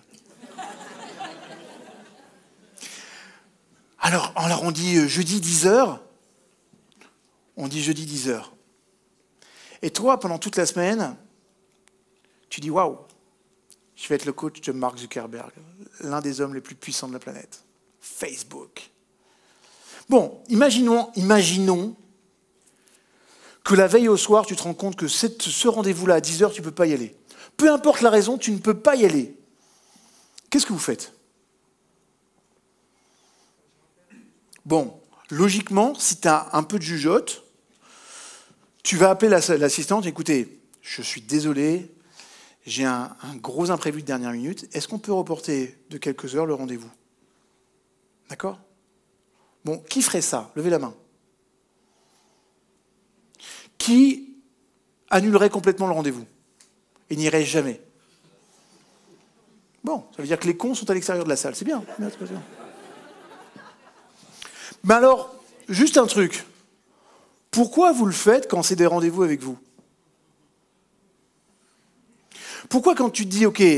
Alors, on dit jeudi 10h. On dit jeudi 10h. Et toi, pendant toute la semaine, tu dis « Waouh, je vais être le coach de Mark Zuckerberg, l'un des hommes les plus puissants de la planète. Facebook. » Bon, imaginons que la veille au soir, tu te rends compte que ce rendez-vous-là, à 10h, tu ne peux pas y aller. Peu importe la raison, tu ne peux pas y aller. Qu'est-ce que vous faites ? Bon, logiquement, si tu as un peu de jugeote, tu vas appeler l'assistante, écoutez, je suis désolé, j'ai un gros imprévu de dernière minute, est-ce qu'on peut reporter de quelques heures le rendez-vous ? D'accord ? Bon, qui ferait ça ? Levez la main. Qui annulerait complètement le rendez-vous et n'irait jamais ? Bon, ça veut dire que les cons sont à l'extérieur de la salle, c'est bien. Mais alors, juste un truc. Pourquoi vous le faites quand c'est des rendez-vous avec vous ? Pourquoi quand tu te dis, OK,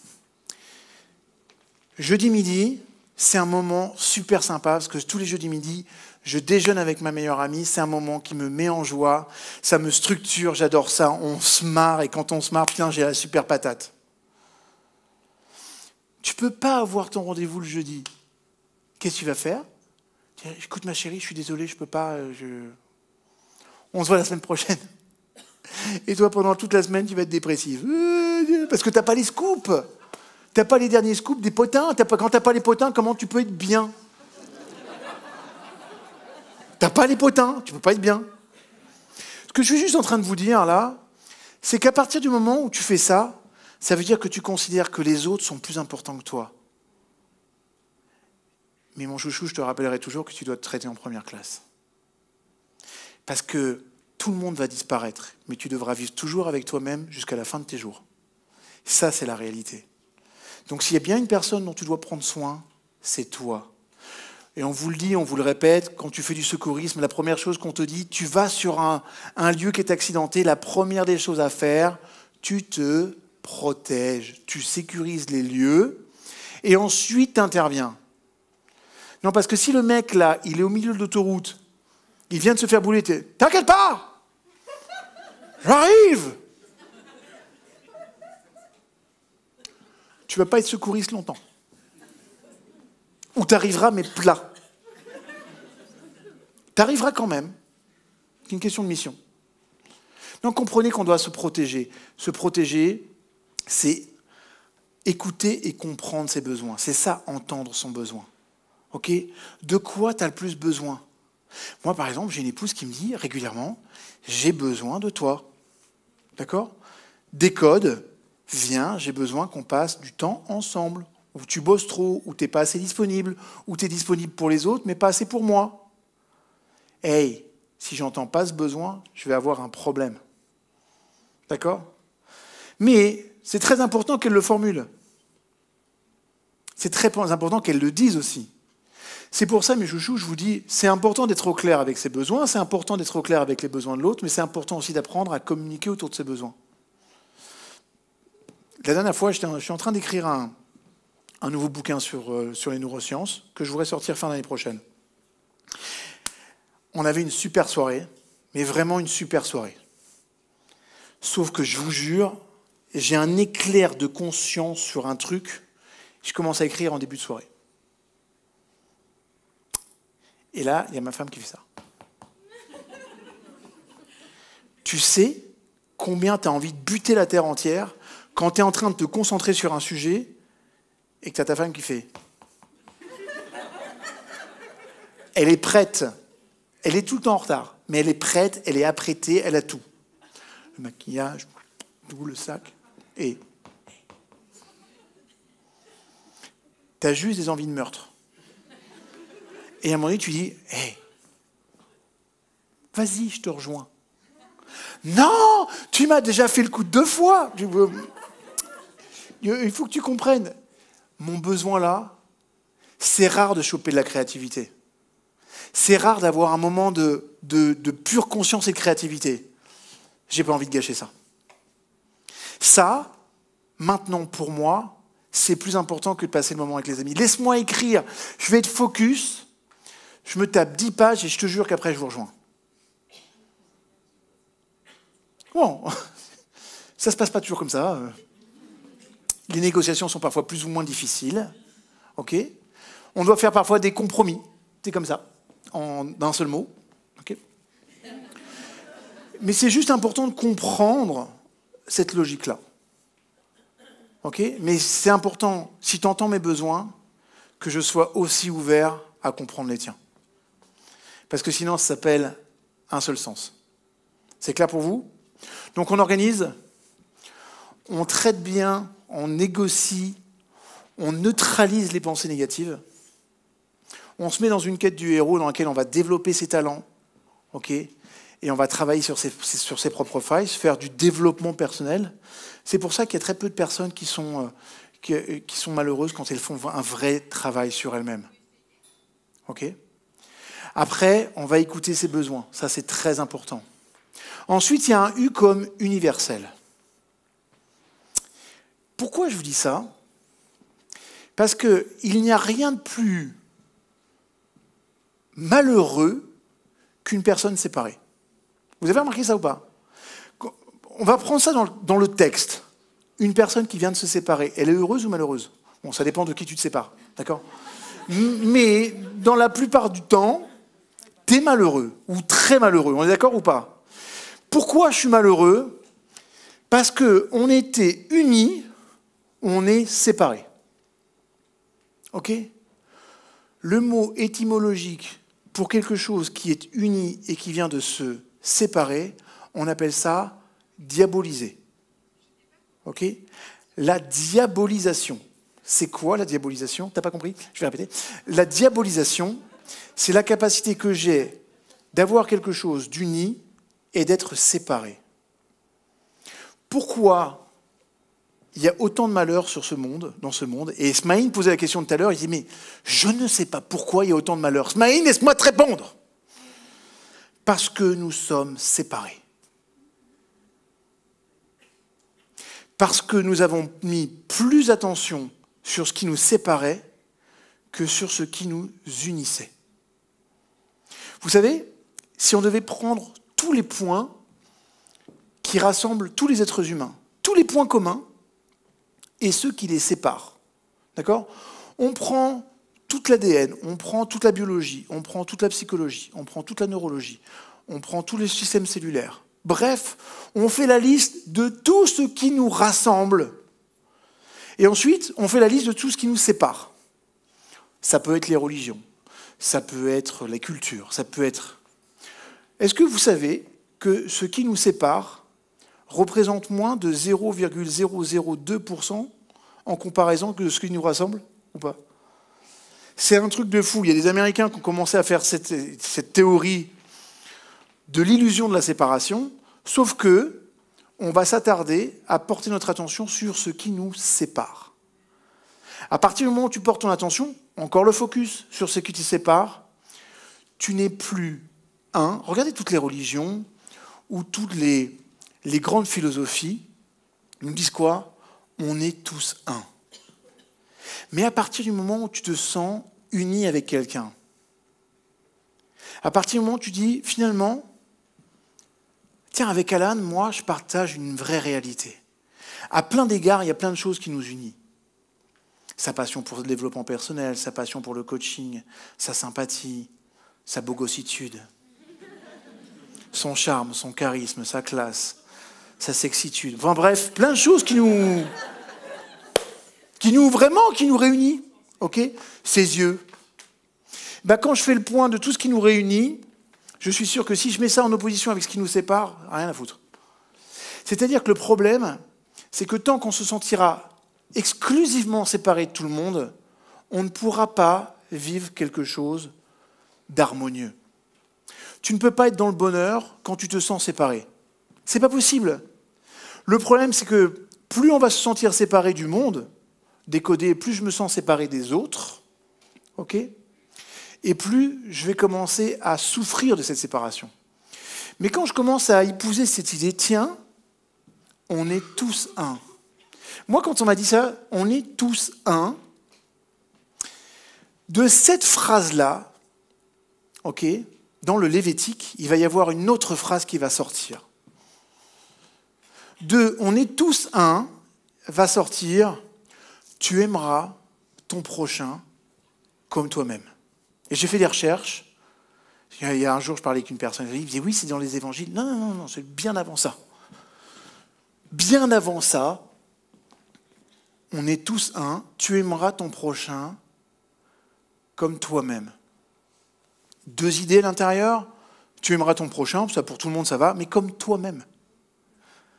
jeudi midi, c'est un moment super sympa, parce que tous les jeudis midi, je déjeune avec ma meilleure amie, c'est un moment qui me met en joie, ça me structure, j'adore ça, on se marre, et quand on se marre, putain, j'ai la super patate. Tu peux pas avoir ton rendez-vous le jeudi. Qu'est-ce que tu vas faire ? Écoute ma chérie, je suis désolé, je peux pas, on se voit la semaine prochaine. Et toi, pendant toute la semaine, tu vas être dépressive. Parce que tu n'as pas les scoops. Tu n'as pas les derniers scoops des potins. Quand tu n'as pas les potins, comment tu peux être bien ? T'as pas les potins, tu peux pas être bien. Ce que je suis juste en train de vous dire là, c'est qu'à partir du moment où tu fais ça, ça veut dire que tu considères que les autres sont plus importants que toi. Mais mon chouchou, je te rappellerai toujours que tu dois te traiter en première classe. Parce que tout le monde va disparaître, mais tu devras vivre toujours avec toi-même jusqu'à la fin de tes jours. Ça, c'est la réalité. Donc s'il y a bien une personne dont tu dois prendre soin, c'est toi. Et on vous le dit, on vous le répète, quand tu fais du secourisme, la première chose qu'on te dit, tu vas sur un lieu qui est accidenté, la première des choses à faire, tu te protèges, tu sécurises les lieux, et ensuite tu interviens. Non, parce que si le mec, là, il est au milieu de l'autoroute, il vient de se faire bouler, t'inquiète pas, j'arrive. Tu ne vas pas être secouriste longtemps. Ou tu arriveras, mais plat. Tu arriveras quand même. C'est une question de mission. Donc comprenez qu'on doit se protéger. Se protéger, c'est écouter et comprendre ses besoins. C'est ça, entendre son besoin. Ok ? De quoi tu as le plus besoin ? Moi, par exemple, j'ai une épouse qui me dit régulièrement, j'ai besoin de toi. D'accord ? Décode, viens, j'ai besoin qu'on passe du temps ensemble. Ou tu bosses trop, ou tu n'es pas assez disponible, ou tu es disponible pour les autres, mais pas assez pour moi. Hey, si j'entends pas ce besoin, je vais avoir un problème. D'accord ? Mais c'est très important qu'elle le formule. C'est très important qu'elle le dise aussi. C'est pour ça, mes chouchous, je vous dis, c'est important d'être au clair avec ses besoins, c'est important d'être au clair avec les besoins de l'autre, mais c'est important aussi d'apprendre à communiquer autour de ses besoins. La dernière fois, je suis en train d'écrire un nouveau bouquin sur les neurosciences que je voudrais sortir fin d'année prochaine. On avait une super soirée, mais vraiment une super soirée. Sauf que je vous jure, j'ai un éclair de conscience sur un truc, je commence à écrire en début de soirée. Et là, il y a ma femme qui fait ça. Tu sais combien tu as envie de buter la terre entière quand tu es en train de te concentrer sur un sujet et que tu as ta femme qui fait. Elle est prête. Elle est tout le temps en retard. Mais elle est prête, elle est apprêtée, elle a tout. Le maquillage, tout le sac. Et tu as juste des envies de meurtre. Et à un moment donné, tu dis, hey, vas-y, je te rejoins. Non, tu m'as déjà fait le coup 2 fois. Il faut que tu comprennes. Mon besoin là, c'est rare de choper de la créativité. C'est rare d'avoir un moment de pure conscience et de créativité. J'ai pas envie de gâcher ça. Ça, maintenant pour moi, c'est plus important que de passer le moment avec les amis. Laisse-moi écrire, je vais être focus, je me tape 10 pages et je te jure qu'après je vous rejoins. Bon, ça se passe pas toujours comme ça. Les négociations sont parfois plus ou moins difficiles. Ok ? On doit faire parfois des compromis. C'est comme ça, d'un seul mot. Okay ? Mais c'est juste important de comprendre cette logique-là. Ok ? Mais c'est important, si tu entends mes besoins, que je sois aussi ouvert à comprendre les tiens. Parce que sinon, ça s'appelle un seul sens. C'est clair pour vous ? Donc on organise, on traite bien, on négocie, on neutralise les pensées négatives, on se met dans une quête du héros dans laquelle on va développer ses talents, ok, et on va travailler sur ses propres failles, faire du développement personnel. C'est pour ça qu'il y a très peu de personnes qui sont malheureuses quand elles font un vrai travail sur elles-mêmes. Ok ? Après, on va écouter ses besoins. Ça, c'est très important. Ensuite, il y a un U comme universel. Pourquoi je vous dis ça ? Parce qu'il n'y a rien de plus malheureux qu'une personne séparée. Vous avez remarqué ça ou pas ? On va prendre ça dans le texte. Une personne qui vient de se séparer, elle est heureuse ou malheureuse ? Bon, ça dépend de qui tu te sépares, d'accord ? Mais dans la plupart du temps, t'es malheureux ou très malheureux. On est d'accord ou pas ? Pourquoi je suis malheureux ? Parce qu'on était unis, on est séparés. Ok ? Le mot étymologique pour quelque chose qui est uni et qui vient de se séparer, on appelle ça diaboliser. Ok ? La diabolisation. C'est quoi la diabolisation ? T'as pas compris ? Je vais répéter. La diabolisation, c'est la capacité que j'ai d'avoir quelque chose d'uni et d'être séparé. Pourquoi il y a autant de malheur sur ce monde, dans ce monde ? Et Smaïn posait la question tout à l'heure, il dit, mais je ne sais pas pourquoi il y a autant de malheur. Smaïn, laisse-moi te répondre. Parce que nous sommes séparés. Parce que nous avons mis plus attention sur ce qui nous séparait que sur ce qui nous unissait. Vous savez, si on devait prendre tous les points qui rassemblent tous les êtres humains, tous les points communs et ceux qui les séparent, d'accord ? On prend toute l'ADN, on prend toute la biologie, on prend toute la psychologie, on prend toute la neurologie, on prend tous les systèmes cellulaires. Bref, on fait la liste de tout ce qui nous rassemble. Et ensuite, on fait la liste de tout ce qui nous sépare. Ça peut être les religions, ça peut être les cultures, ça peut être... Est-ce que vous savez que ce qui nous sépare représente moins de 0,002% en comparaison de ce qui nous rassemble ou pas ? C'est un truc de fou. Il y a des Américains qui ont commencé à faire cette théorie de l'illusion de la séparation, sauf que on va s'attarder à porter notre attention sur ce qui nous sépare. À partir du moment où tu portes ton attention, encore le focus sur ce qui te sépare, tu n'es plus un. Regardez toutes les religions ou toutes les grandes philosophies nous disent quoi ? On est tous un. Mais à partir du moment où tu te sens uni avec quelqu'un, à partir du moment où tu dis finalement, tiens, avec Alan, moi, je partage une vraie réalité. À plein d'égards, il y a plein de choses qui nous unissent. Sa passion pour le développement personnel, sa passion pour le coaching, sa sympathie, sa bogossitude, son charme, son charisme, sa classe, sa sexitude. Enfin bref, plein de choses qui nous réunissent. Ok ? Ses yeux. Quand je fais le point de tout ce qui nous réunit, je suis sûr que si je mets ça en opposition avec ce qui nous sépare, rien à foutre. C'est-à-dire que le problème, c'est que tant qu'on se sentira exclusivement séparé de tout le monde, on ne pourra pas vivre quelque chose d'harmonieux. Tu ne peux pas être dans le bonheur quand tu te sens séparé. C'est pas possible. Le problème, c'est que plus on va se sentir séparé du monde, décodé, plus je me sens séparé des autres, ok ? Et plus je vais commencer à souffrir de cette séparation. Mais quand je commence à épouser cette idée, tiens, on est tous un. Moi, quand on m'a dit ça, on est tous un, de cette phrase-là, ok, dans le Lévitique, il va y avoir une autre phrase qui va sortir. De on est tous un va sortir, tu aimeras ton prochain comme toi-même. Et j'ai fait des recherches. Il y a un jour, je parlais avec une personne, il me disait, oui, c'est dans les évangiles. Non, c'est bien avant ça. Bien avant ça, on est tous un, tu aimeras ton prochain comme toi-même. Deux idées à l'intérieur, tu aimeras ton prochain, ça pour tout le monde ça va, mais comme toi-même. D'accord ?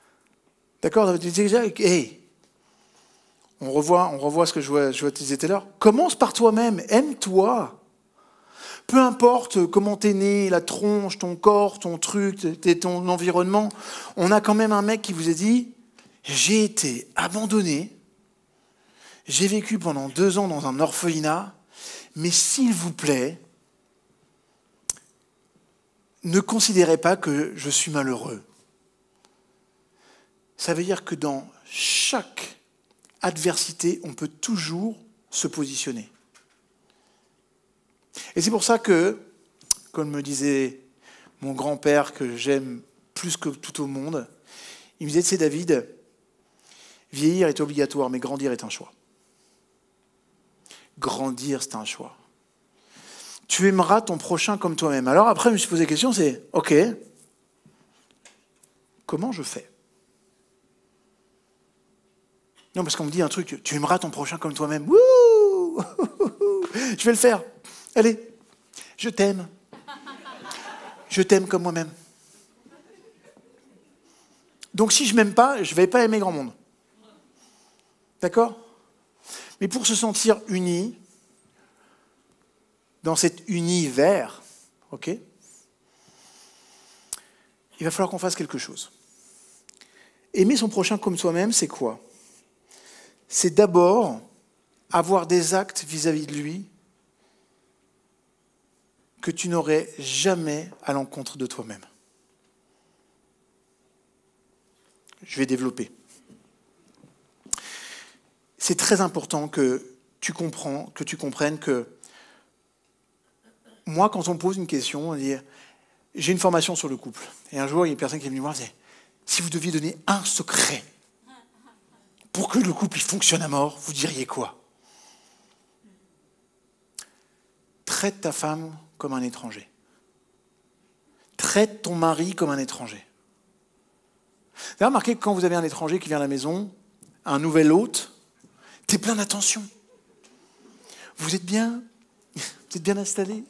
Hey, on revoit ce que je disais tout à l'heure. Commence par toi-même, aime-toi. Peu importe comment t'es né, la tronche, ton corps, ton truc, ton environnement, on a quand même un mec qui vous a dit « J'ai été abandonné, j'ai vécu pendant 2 ans dans un orphelinat, mais s'il vous plaît, ne considérez pas que je suis malheureux. » Ça veut dire que dans chaque adversité, on peut toujours se positionner. Et c'est pour ça que, comme me disait mon grand-père, que j'aime plus que tout au monde, il me disait, c'est David, vieillir est obligatoire, mais grandir est un choix. Grandir, c'est un choix. Tu aimeras ton prochain comme toi-même. Alors après, je me suis posé la question, c'est, ok, comment je fais ? Non, parce qu'on me dit un truc, tu aimeras ton prochain comme toi-même. Wouh ! Je vais le faire. Allez, je t'aime. Je t'aime comme moi-même. Donc si je ne m'aime pas, je ne vais pas aimer grand monde. D'accord? Mais pour se sentir unis, dans cet univers, ok, il va falloir qu'on fasse quelque chose. Aimer son prochain comme soi-même, c'est quoi? C'est d'abord avoir des actes vis-à-vis de lui que tu n'aurais jamais à l'encontre de toi-même. Je vais développer. C'est très important que tu comprennes que moi, quand on me pose une question, on dit « j'ai une formation sur le couple ». Et un jour, il y a une personne qui est venue me voir et dit « si vous deviez donner un secret pour que le couple il fonctionne à mort, vous diriez quoi ?» Traite ta femme comme un étranger. Traite ton mari comme un étranger. Vous avez remarqué que quand vous avez un étranger qui vient à la maison, un nouvel hôte, t'es plein d'attention. Vous êtes bien? Vous êtes bien installés?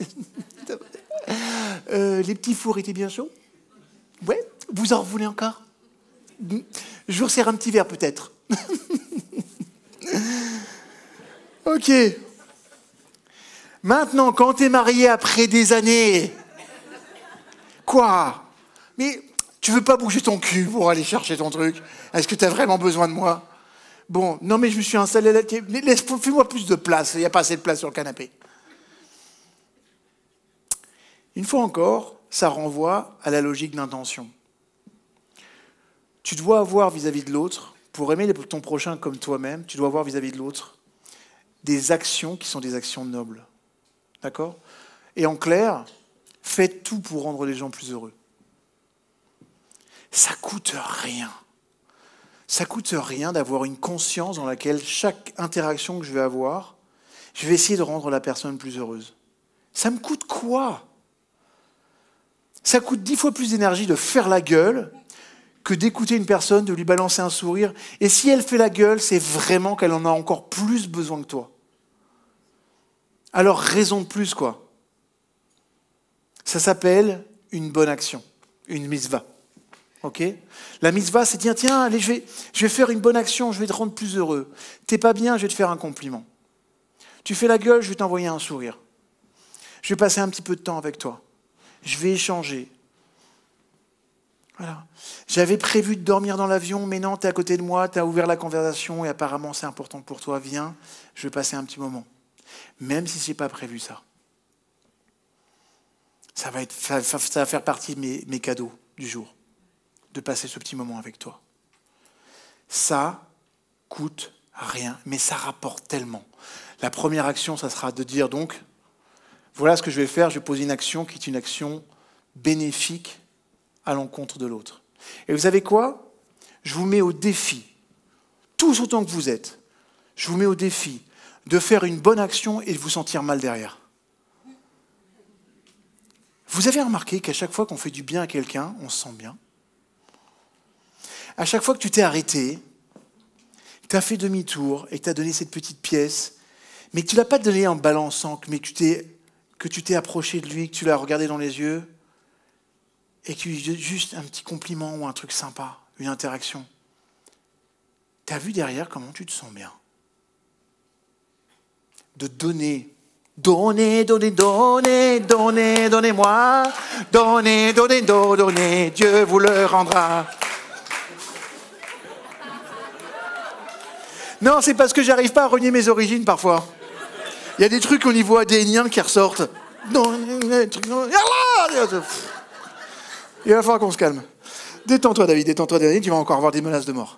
Les petits fours étaient bien chauds? Ouais? Vous en voulez encore? Je vous resserre un petit verre peut-être. Ok. Maintenant, quand t'es marié après des années, quoi? Mais tu veux pas bouger ton cul pour aller chercher ton truc? Est-ce que t'as vraiment besoin de moi? Bon, non mais je me suis installé là. Fais-moi plus de place, il n'y a pas assez de place sur le canapé. Une fois encore, ça renvoie à la logique d'intention. Tu dois avoir vis-à-vis de l'autre, pour aimer ton prochain comme toi-même, tu dois avoir vis-à-vis de l'autre des actions qui sont des actions nobles. D'accord? Et en clair, faites tout pour rendre les gens plus heureux. Ça coûte rien. Ça coûte rien d'avoir une conscience dans laquelle chaque interaction que je vais avoir, je vais essayer de rendre la personne plus heureuse. Ça me coûte quoi? Ça coûte 10 fois plus d'énergie de faire la gueule que d'écouter une personne, de lui balancer un sourire. Et si elle fait la gueule, c'est vraiment qu'elle en a encore plus besoin que toi. Alors raison de plus, quoi. Ça s'appelle une bonne action, une mitzvah. Okay? La mitzvah, c'est dire, tiens, allez, je vais faire une bonne action, je vais te rendre plus heureux. T'es pas bien, je vais te faire un compliment. Tu fais la gueule, je vais t'envoyer un sourire. Je vais passer un petit peu de temps avec toi. Je vais échanger. Voilà. J'avais prévu de dormir dans l'avion, mais non, t'es à côté de moi, t'as ouvert la conversation et apparemment c'est important pour toi. Viens, je vais passer un petit moment. Même si c'est pas prévu ça. Ça va faire partie de mes cadeaux du jour, de passer ce petit moment avec toi. Ça coûte rien, mais ça rapporte tellement. La première action, ça sera de dire donc, voilà ce que je vais faire, je vais poser une action qui est une action bénéfique à l'encontre de l'autre. Et vous savez quoi? Je vous mets au défi, tous autant que vous êtes, je vous mets au défi de faire une bonne action et de vous sentir mal derrière. Vous avez remarqué qu'à chaque fois qu'on fait du bien à quelqu'un, on se sent bien? À chaque fois que tu t'es arrêté, que tu as fait demi-tour et que tu as donné cette petite pièce, mais que tu ne l'as pas donnée en balançant, mais que tu t'es approché de lui, que tu l'as regardé dans les yeux, et que tu lui dis juste un petit compliment ou un truc sympa, une interaction. Tu as vu derrière comment tu te sens bien. De donner. Donnez, donnez, donnez, donnez, donnez-moi. Donnez, donnez, donnez, Dieu vous le rendra. Non, c'est parce que j'arrive pas à renier mes origines parfois. Il y a des trucs au niveau adénien qui ressortent. Il va falloir qu'on se calme. Détends-toi, David, tu vas encore avoir des menaces de mort.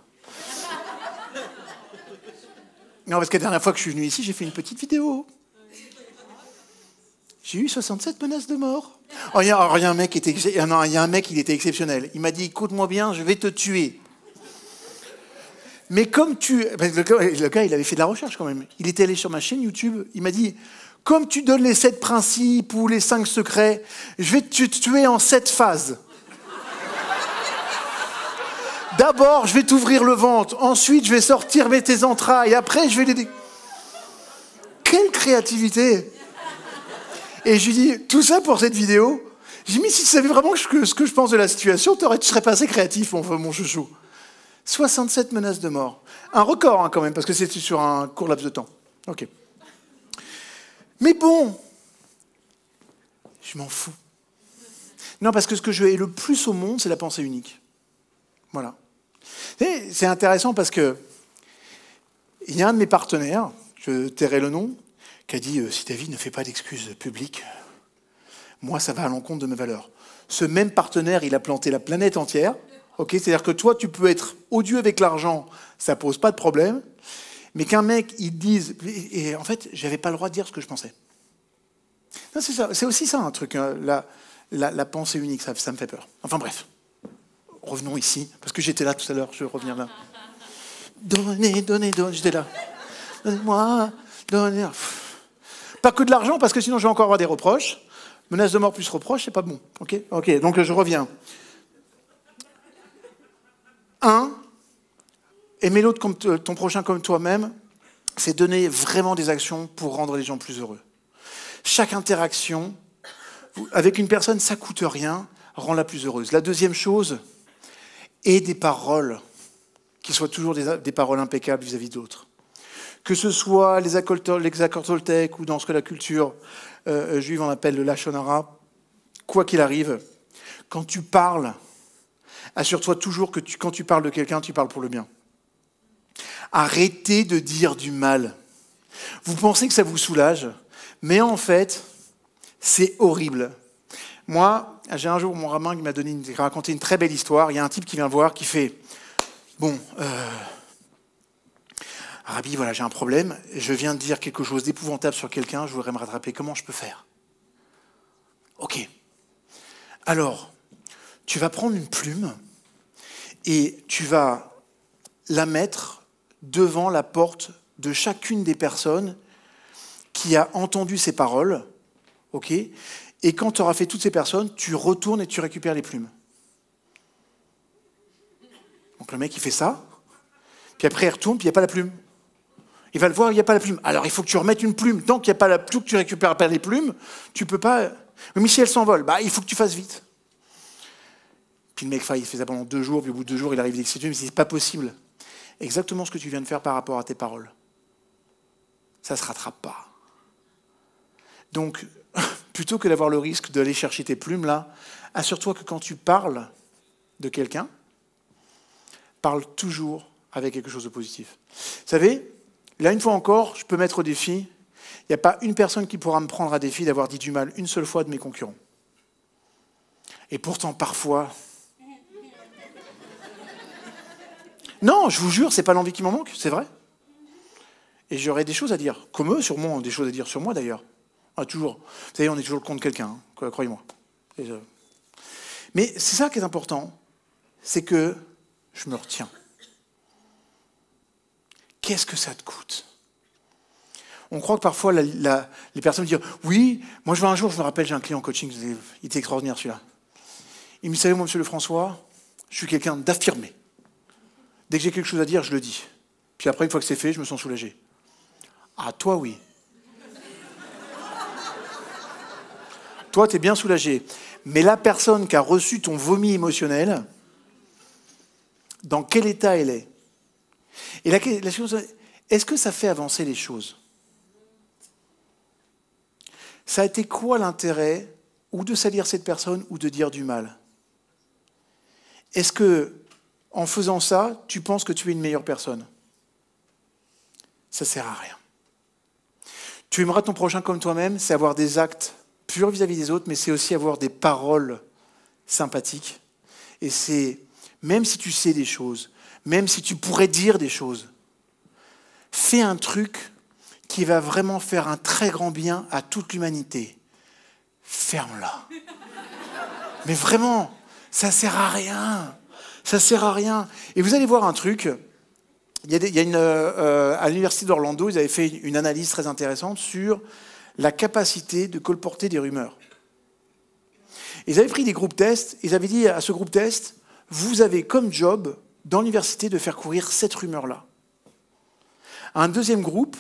Non, parce que la dernière fois que je suis venu ici, j'ai fait une petite vidéo. J'ai eu 67 menaces de mort. Oh, il y a un mec, il était exceptionnel. Il m'a dit, écoute-moi bien, je vais te tuer. Mais comme le gars, il avait fait de la recherche quand même. Il était allé sur ma chaîne YouTube, il m'a dit, comme tu donnes les 7 principes ou les 5 secrets, je vais te tuer en 7 phases. D'abord, je vais t'ouvrir le ventre. Ensuite, je vais sortir tes entrailles. Après, je vais les... Quelle créativité! Et je lui dis, tout ça pour cette vidéo, J'ai mis, si tu savais vraiment ce que je pense de la situation, tu serais pas assez créatif, mon chouchou. 67 menaces de mort. Un record, hein, quand même, parce que c'était sur un court laps de temps. Ok. Mais bon, je m'en fous. Non, parce que ce que je hais le plus au monde, c'est la pensée unique. Voilà. Et c'est intéressant parce que il y a un de mes partenaires, je tairai le nom, qui a dit « Si David ne fait pas d'excuses publiques, moi, ça va à l'encontre de mes valeurs. » Ce même partenaire, il a planté la planète entière. Okay, c'est-à-dire que toi, tu peux être odieux avec l'argent, ça ne pose pas de problème. Mais qu'un mec, il dise... Et en fait, je n'avais pas le droit de dire ce que je pensais. Non, c'est ça. C'est aussi ça, un truc. Hein, la pensée unique, ça me fait peur. Enfin bref. Revenons ici, parce que j'étais là tout à l'heure, je reviens là. Donnez, j'étais là. Donnez-moi, donnez. Pas que de l'argent, parce que sinon je vais encore avoir des reproches. Menace de mort plus reproche, c'est pas bon. Ok, donc je reviens. 1, aimer l'autre comme ton prochain comme toi-même, c'est donner vraiment des actions pour rendre les gens plus heureux. Chaque interaction avec une personne, ça ne coûte rien, rend-la plus heureuse. La deuxième chose, aie des paroles qui soient toujours des paroles impeccables vis-à-vis d'autres. Que ce soit les accords toltèques ou dans ce que la culture juive on appelle le lashon hara, quoi qu'il arrive, quand tu parles, assure-toi toujours que quand tu parles de quelqu'un, tu parles pour le bien. Arrêtez de dire du mal. Vous pensez que ça vous soulage, mais en fait, c'est horrible. Moi, j'ai un jour mon rabbin qui m'a raconté une très belle histoire. Il y a un type qui vient voir, qui fait « Bon, Rabbi, voilà, j'ai un problème. Je viens de dire quelque chose d'épouvantable sur quelqu'un. Je voudrais me rattraper. Comment je peux faire ?» Ok. Alors, tu vas prendre une plume et tu vas la mettre devant la porte de chacune des personnes qui a entendu ces paroles. Ok. Et quand tu auras fait toutes ces personnes, tu retournes et tu récupères les plumes. Donc le mec, il fait ça. Puis après, il retourne, puis il n'y a pas la plume. Il va le voir, il n'y a pas la plume. Alors, il faut que tu remettes une plume. Tant qu'il n'y a pas la plume, que tu récupères pas les plumes, tu peux pas... Mais si elle s'envole, il faut que tu fasses vite. Puis le mec, il fait ça pendant 2 jours, puis au bout de 2 jours, il arrive l'excité, mais c'est pas possible. Exactement ce que tu viens de faire par rapport à tes paroles. Ça ne se rattrape pas. Donc, plutôt que d'avoir le risque d'aller chercher tes plumes, là, assure-toi que quand tu parles de quelqu'un, parle toujours avec quelque chose de positif. Vous savez, là, une fois encore, je peux mettre au défi, il n'y a pas une personne qui pourra me prendre à défi d'avoir dit du mal une seule fois de mes concurrents. Et pourtant, parfois... Non, je vous jure, c'est pas l'envie qui m'en manque, c'est vrai. Et j'aurais des choses à dire, comme eux, sûrement, des choses à dire sur moi d'ailleurs. Toujours. Vous savez, on est toujours le contre quelqu'un, hein, croyez-moi. Mais c'est ça qui est important, c'est que je me retiens. Qu'est-ce que ça te coûte ? On croit que parfois les personnes disent « Oui, moi je vais un jour, je me rappelle, j'ai un client en coaching, il était extraordinaire celui-là. Il me dit « Vous savez, moi, monsieur Lefrançois, je suis quelqu'un d'affirmé. Dès que j'ai quelque chose à dire, je le dis. Puis après, une fois que c'est fait, je me sens soulagé. » Ah, toi, oui. Toi, tu es bien soulagé. Mais la personne qui a reçu ton vomi émotionnel, dans quel état elle est ? Et la chose, est-ce que ça fait avancer les choses ? Ça a été quoi l'intérêt ou de salir cette personne ou de dire du mal ? Est-ce que, en faisant ça, tu penses que tu es une meilleure personne ? Ça ne sert à rien. Tu aimeras ton prochain comme toi-même, c'est avoir des actes purs vis-à-vis des autres, mais c'est aussi avoir des paroles sympathiques. Et c'est, même si tu sais des choses, même si tu pourrais dire des choses, fais un truc qui va vraiment faire un très grand bien à toute l'humanité. Ferme-la. Mais vraiment, ça ne sert à rien. Ça ne sert à rien. Et vous allez voir un truc. À l'université d'Orlando, ils avaient fait une analyse très intéressante sur la capacité de colporter des rumeurs. Ils avaient pris des groupes tests, ils avaient dit à ce groupe test, vous avez comme job dans l'université de faire courir cette rumeur-là. À un deuxième groupe,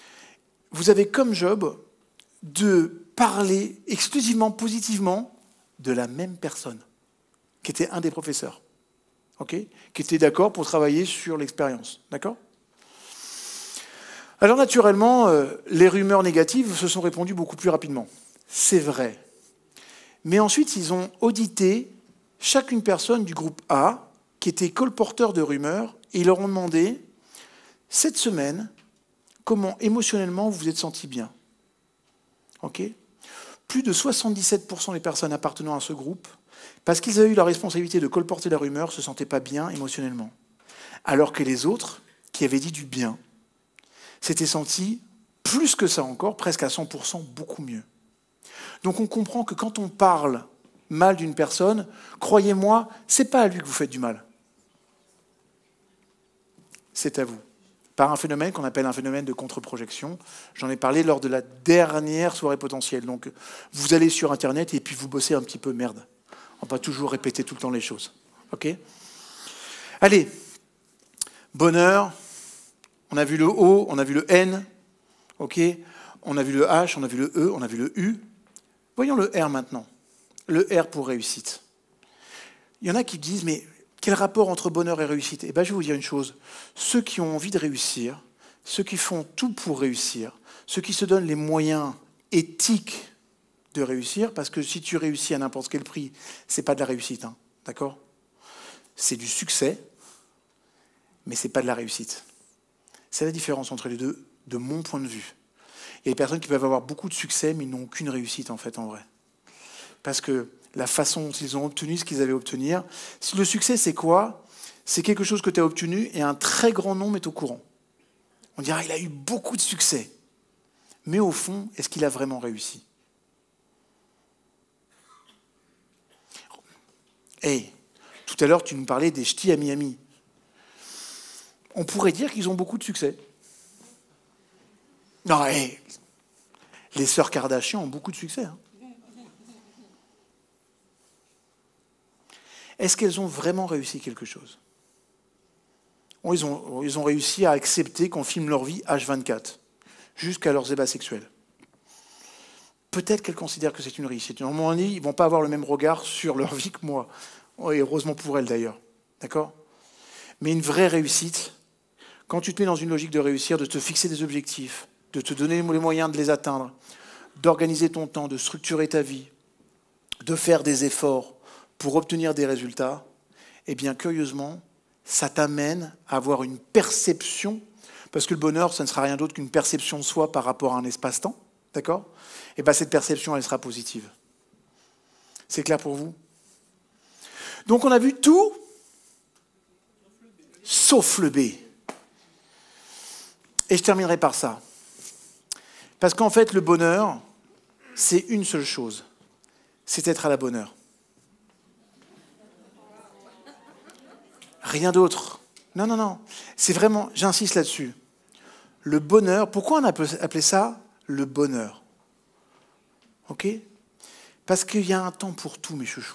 vous avez comme job de parler exclusivement positivement de la même personne, qui était un des professeurs, okay, qui était d'accord pour travailler sur l'expérience. D'accord ? Alors naturellement, les rumeurs négatives se sont répandues beaucoup plus rapidement. C'est vrai. Mais ensuite, ils ont audité chacune personne du groupe A, qui était colporteur de rumeurs, et ils leur ont demandé, cette semaine, comment émotionnellement vous vous êtes senti bien. Okay ? Plus de 77% des personnes appartenant à ce groupe, parce qu'ils avaient eu la responsabilité de colporter la rumeur, ne se sentaient pas bien émotionnellement. Alors que les autres, qui avaient dit du bien, s'étaient sentis, plus que ça encore, presque à 100%, beaucoup mieux. Donc on comprend que quand on parle mal d'une personne, croyez-moi, ce n'est pas à lui que vous faites du mal. C'est à vous. Par un phénomène qu'on appelle un phénomène de contre-projection. J'en ai parlé lors de la dernière soirée potentielle. Donc vous allez sur Internet et puis vous bossez un petit peu, merde. On va pas toujours répéter tout le temps les choses. Ok ? Allez, bonheur, on a vu le O, on a vu le N, ok ? On a vu le H, on a vu le E, on a vu le U. Voyons le R maintenant. Le R pour réussite. Il y en a qui disent, mais quel rapport entre bonheur et réussite ? Eh bien, je vais vous dire une chose. Ceux qui ont envie de réussir, ceux qui font tout pour réussir, ceux qui se donnent les moyens éthiques de réussir, parce que si tu réussis à n'importe quel prix, ce n'est pas de la réussite, hein, d'accord ? C'est du succès, mais ce n'est pas de la réussite. C'est la différence entre les deux, de mon point de vue. Il y a des personnes qui peuvent avoir beaucoup de succès, mais ils n'ont aucune réussite, en fait, en vrai. Parce que la façon dont ils ont obtenu ce qu'ils avaient à obtenir. Le succès, c'est quoi ? C'est quelque chose que tu as obtenu et un très grand nombre est au courant. On dirait qu'il a eu beaucoup de succès. Mais au fond, est-ce qu'il a vraiment réussi ? Hey, tout à l'heure, tu nous parlais des ch'tis à Miami. On pourrait dire qu'ils ont beaucoup de succès. Non, hey, les sœurs Kardashian ont beaucoup de succès. Hein. Est-ce qu'elles ont vraiment réussi quelque chose ? Ils ont réussi à accepter qu'on filme leur vie H24, jusqu'à leurs ébats sexuels. Peut-être qu'elles considèrent que c'est une réussite. À un moment donné, ils ne vont pas avoir le même regard sur leur vie que moi. Et heureusement pour elles d'ailleurs. D'accord ? Mais une vraie réussite, quand tu te mets dans une logique de réussir, de te fixer des objectifs, de te donner les moyens de les atteindre, d'organiser ton temps, de structurer ta vie, de faire des efforts pour obtenir des résultats, eh bien, curieusement, ça t'amène à avoir une perception, parce que le bonheur, ça ne sera rien d'autre qu'une perception de soi par rapport à un espace-temps, d'accord ? Et bien, cette perception, elle sera positive. C'est clair pour vous ? Donc, on a vu tout, sauf le B. Et je terminerai par ça. Parce qu'en fait, le bonheur, c'est une seule chose, c'est être à la bonne heure. Rien d'autre. Non, non, non. C'est vraiment, j'insiste là-dessus. Le bonheur, pourquoi on a appelé ça le bonheur ? Ok ? Parce qu'il y a un temps pour tout, mes chouchous.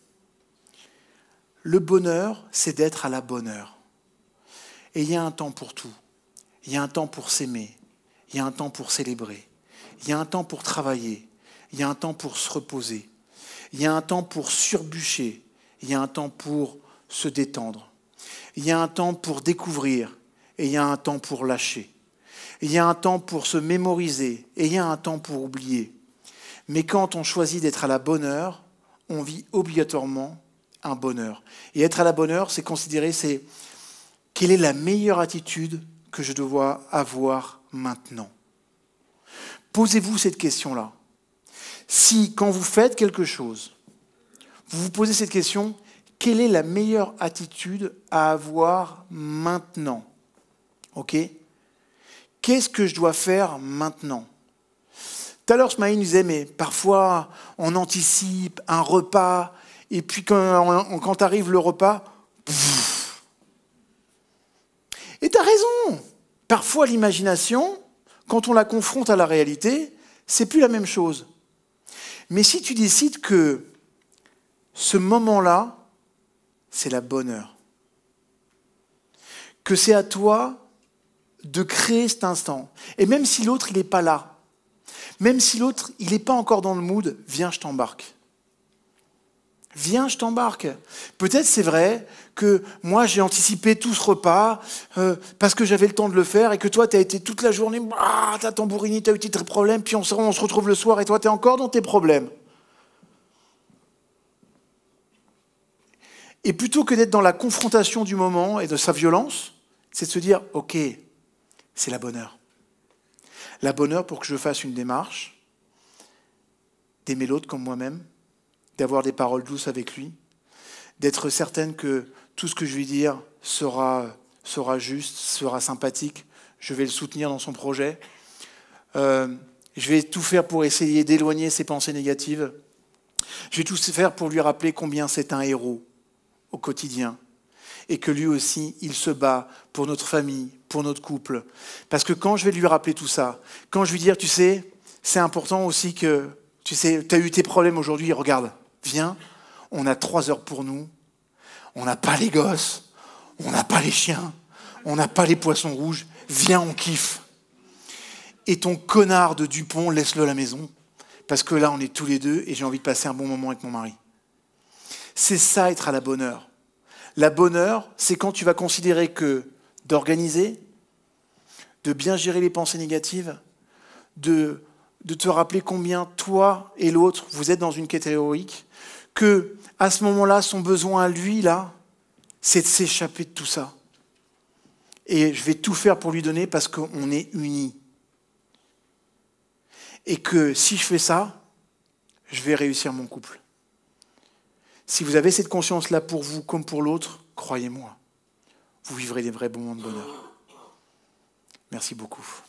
Le bonheur, c'est d'être à la bonne heure. Et il y a un temps pour tout. Il y a un temps pour s'aimer. Il y a un temps pour célébrer. Il y a un temps pour travailler. Il y a un temps pour se reposer. Il y a un temps pour surbûcher. Il y a un temps pour se détendre. Il y a un temps pour découvrir et il y a un temps pour lâcher. Il y a un temps pour se mémoriser et il y a un temps pour oublier. Mais quand on choisit d'être à la bonne heure, on vit obligatoirement un bonheur. Et être à la bonne heure, c'est considérer, c'est quelle est la meilleure attitude que je dois avoir maintenant. Posez-vous cette question-là. Si, quand vous faites quelque chose, vous vous posez cette question, quelle est la meilleure attitude à avoir maintenant ? Ok ? Qu'est-ce que je dois faire maintenant ? Tout à l'heure, Smaïl nous disait, mais parfois, on anticipe un repas, et puis quand arrive le repas, pff. Et tu as raison. Parfois, l'imagination, quand on la confronte à la réalité, c'est plus la même chose. Mais si tu décides que ce moment-là, c'est la bonne heure. Que c'est à toi de créer cet instant. Et même si l'autre, il n'est pas là, même si l'autre, il n'est pas encore dans le mood, viens, je t'embarque. Viens, je t'embarque. Peut-être c'est vrai que moi j'ai anticipé tout ce repas parce que j'avais le temps de le faire et que toi tu as été toute la journée, tu as tambouriné, tu as eu tes problèmes, puis on se retrouve le soir et toi tu es encore dans tes problèmes. Et plutôt que d'être dans la confrontation du moment et de sa violence, c'est de se dire, ok, c'est la bonne heure. La bonne heure pour que je fasse une démarche, d'aimer l'autre comme moi-même, d'avoir des paroles douces avec lui, d'être certaine que tout ce que je vais dire sera juste, sera sympathique, je vais le soutenir dans son projet, je vais tout faire pour essayer d'éloigner ses pensées négatives, je vais tout faire pour lui rappeler combien c'est un héros au quotidien, et que lui aussi, il se bat pour notre famille, pour notre couple. Parce que quand je vais lui rappeler tout ça, quand je lui dire, tu sais, c'est important aussi que, tu sais, tu as eu tes problèmes aujourd'hui, regarde, viens, on a 3 heures pour nous, on n'a pas les gosses, on n'a pas les chiens, on n'a pas les poissons rouges, viens, on kiffe. Et ton connard de Dupont, laisse-le à la maison, parce que là, on est tous les deux et j'ai envie de passer un bon moment avec mon mari. C'est ça, être à la bonne heure. La bonne heure, c'est quand tu vas considérer que d'organiser, de bien gérer les pensées négatives, de te rappeler combien toi et l'autre, vous êtes dans une quête héroïque, que à ce moment-là, son besoin à lui, là, c'est de s'échapper de tout ça. Et je vais tout faire pour lui donner parce qu'on est unis. Et que si je fais ça, je vais réussir mon couple. Si vous avez cette conscience-là pour vous comme pour l'autre, croyez-moi, vous vivrez des vrais moments de bonheur. Merci beaucoup.